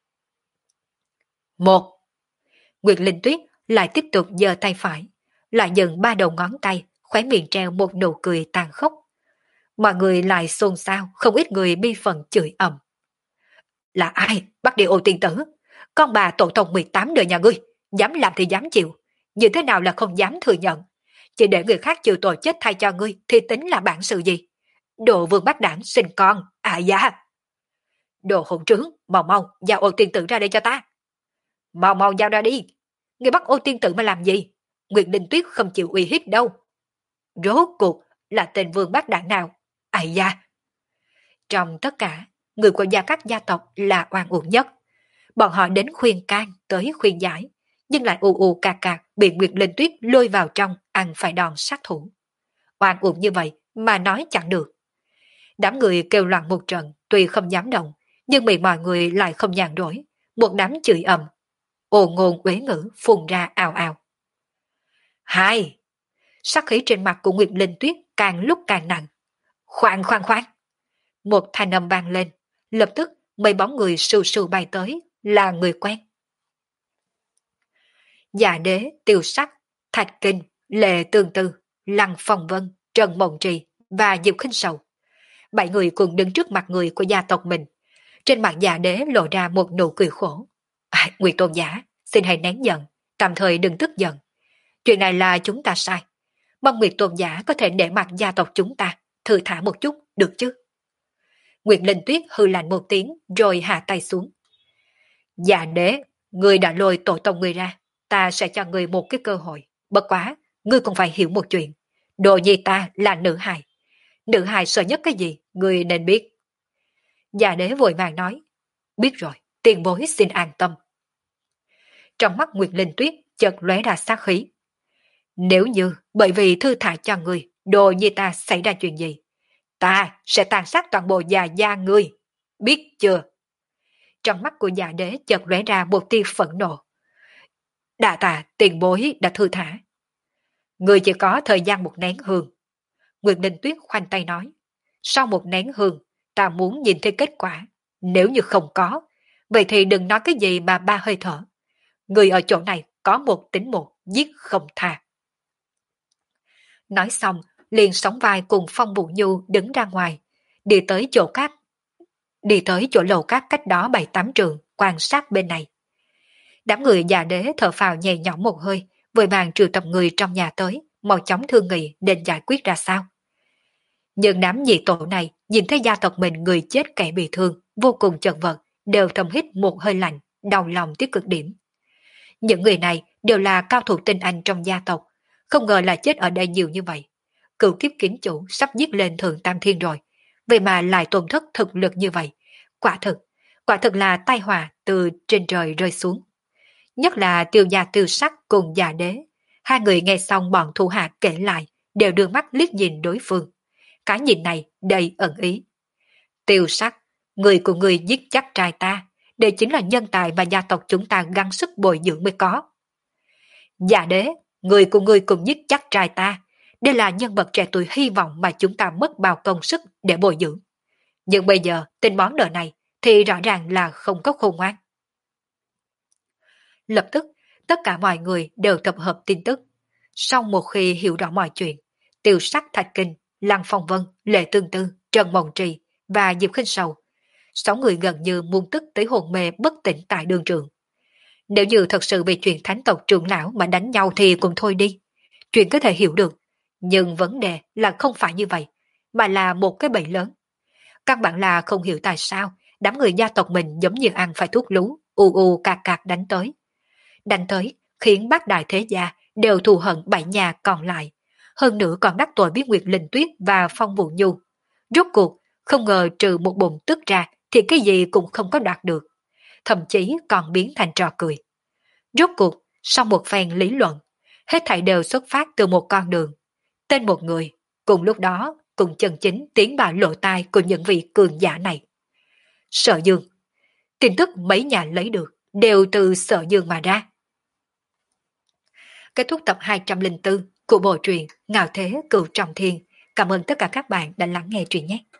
Một. Nguyệt Linh Tuyết lại tiếp tục giơ tay phải, lại dừng ba đầu ngón tay, khóe miệng treo một nụ cười tàn khốc. Mọi người lại xôn xao, không ít người bi phần chửi ầm. Là ai bắt đi ô tiên tử? Con bà tổ tông mười tám đời nhà ngươi, dám làm thì dám chịu, như thế nào là không dám thừa nhận? Chỉ để người khác chịu tội chết thay cho ngươi thì tính là bản sự gì? Đồ vương bác đảng sinh con, à dạ. Đồ hỗn trướng, mau mau giao ô tiên tử ra đây cho ta. Mau mau giao ra đi. Ngươi bắt ô tiên tử mà làm gì? Nguyệt Linh Tuyết không chịu uy hiếp đâu. Rốt cuộc là tên vương bác đảng nào? À dạ. Trong tất cả, người của gia các gia tộc là oan uổng nhất. Bọn họ đến khuyên can, tới khuyên giải, nhưng lại ù ù cạc cạc bị Nguyệt Linh Tuyết lôi vào trong ăn phải đòn sát thủ. Oan uổng như vậy mà nói chẳng được. Đám người kêu loạn một trận, tuy không dám động, nhưng bị mọi người lại không nhàn rỗi, một đám chửi ầm, ồ ngôn uế ngữ phun ra ào ào. Hai, sát khí trên mặt của Nguyệt Linh Tuyết càng lúc càng nặng. Khoan khoan khoan! Một thanh âm vang lên, lập tức mấy bóng người sù sù bay tới, là người quen. Dạ Đế, Tiêu Sắc, Thạch Kinh, Lệ Tương Tư, Lăng Phong Vân, Trần Mộng Trì và Diệp Khinh Sầu. Bảy người cùng đứng trước mặt người của gia tộc mình. Trên mặt Dạ Đế lộ ra một nụ cười khổ. À, Nguyệt tôn giả, xin hãy nén giận, tạm thời đừng tức giận. Chuyện này là chúng ta sai. Mong Nguyệt tôn giả có thể để mặt gia tộc chúng ta, thư thả một chút, được chứ? Nguyệt Linh Tuyết hư lạnh một tiếng rồi hạ tay xuống. Dạ Đế, người đã lôi tổ tông người ra, ta sẽ cho người một cái cơ hội. Bất quá, ngươi cũng phải hiểu một chuyện. Đồ nhi ta là nữ hài. Nữ hài sợ nhất cái gì, ngươi nên biết. Dạ Đế vội vàng nói. Biết rồi, tiền bối xin an tâm. Trong mắt Nguyệt Linh Tuyết chợt lóe ra sát khí. Nếu như bởi vì thư thả cho người, đồ nhi ta xảy ra chuyện gì, ta sẽ tàn sát toàn bộ già gia ngươi. Biết chưa? Trong mắt của Dạ Đế chợt lóe ra một tia phẫn nộ. Đà tạ tiền bối đã thư thả. Người chỉ có thời gian một nén hương. Nguyệt Linh Tuyết khoanh tay nói. Sau một nén hương, ta muốn nhìn thấy kết quả. Nếu như không có, vậy thì đừng nói cái gì mà ba hơi thở. Người ở chỗ này có một tính một, giết không tha. Nói xong, liền sóng vai cùng Phong Vũ Nhu đứng ra ngoài, đi tới chỗ cát, đi tới chỗ lầu cát cách đó bảy tám trường, quan sát bên này. Đám người Dạ Đế thở phào nhẹ nhõm một hơi, vội vàng trừ tập người trong nhà tới, mau chóng thương nghị nên giải quyết ra sao. Nhưng đám nhị tổ này nhìn thấy gia tộc mình người chết kẻ bị thương, vô cùng chật vật, đều thầm hít một hơi lạnh, đau lòng tới cực điểm. Những người này đều là cao thủ tinh anh trong gia tộc, không ngờ là chết ở đây nhiều như vậy. Cựu kiếp kiếm chủ sắp giết lên thượng tam thiên rồi, vậy mà lại tổn thất thực lực như vậy. Quả thực, quả thực là tai họa từ trên trời rơi xuống. Nhất là Tiêu Gia Tiêu Sắc cùng Dạ Đế. Hai người nghe xong bọn thủ hạ kể lại, đều đưa mắt liếc nhìn đối phương. Cái nhìn này đầy ẩn ý. Tiêu Sắc, người của người giết chắc trai ta, đây chính là nhân tài mà gia tộc chúng ta gắng sức bồi dưỡng mới có. Dạ Đế, người của người cùng giết chắc trai ta, đây là nhân vật trẻ tuổi hy vọng mà chúng ta mất bao công sức để bồi dưỡng. Nhưng bây giờ tên món nợ này thì rõ ràng là không có khôn ngoan. Lập tức, tất cả mọi người đều tập hợp tin tức. Sau một khi hiểu rõ mọi chuyện, Tiêu Sắc, Thạch Kinh, Lăng Phong Vân, Lệ Tương Tư, Trần Mộng Trì và Diệp Khinh Sầu sáu người gần như muốn tức tới hồn mê bất tỉnh tại đường trường. Nếu như thật sự vì chuyện thánh tộc trưởng lão mà đánh nhau thì cũng thôi đi. Chuyện có thể hiểu được. Nhưng vấn đề là không phải như vậy, mà là một cái bẫy lớn. Căn bản là không hiểu tại sao đám người gia tộc mình giống như ăn phải thuốc lú, u u cạc cạc đánh tới. Đánh tới khiến bác đại thế gia đều thù hận bảy nhà còn lại. Hơn nữa còn đắc tội với Nguyệt Linh Tuyết và Phong Vũ Nhu. Rốt cuộc, không ngờ trừ một bụng tức ra thì cái gì cũng không có đạt được. Thậm chí còn biến thành trò cười. Rốt cuộc, sau một phen lý luận, hết thảy đều xuất phát từ một con đường. Tên một người, cùng lúc đó cùng chân chính tiến vào lộ tai của những vị cường giả này. Sở Dương. Tin tức mấy nhà lấy được đều từ Sở Dương mà ra. Kết thúc tập hai trăm lẻ bốn của bộ truyện Ngạo Thế Cửu Trọng Thiên. Cảm ơn tất cả các bạn đã lắng nghe truyện nhé.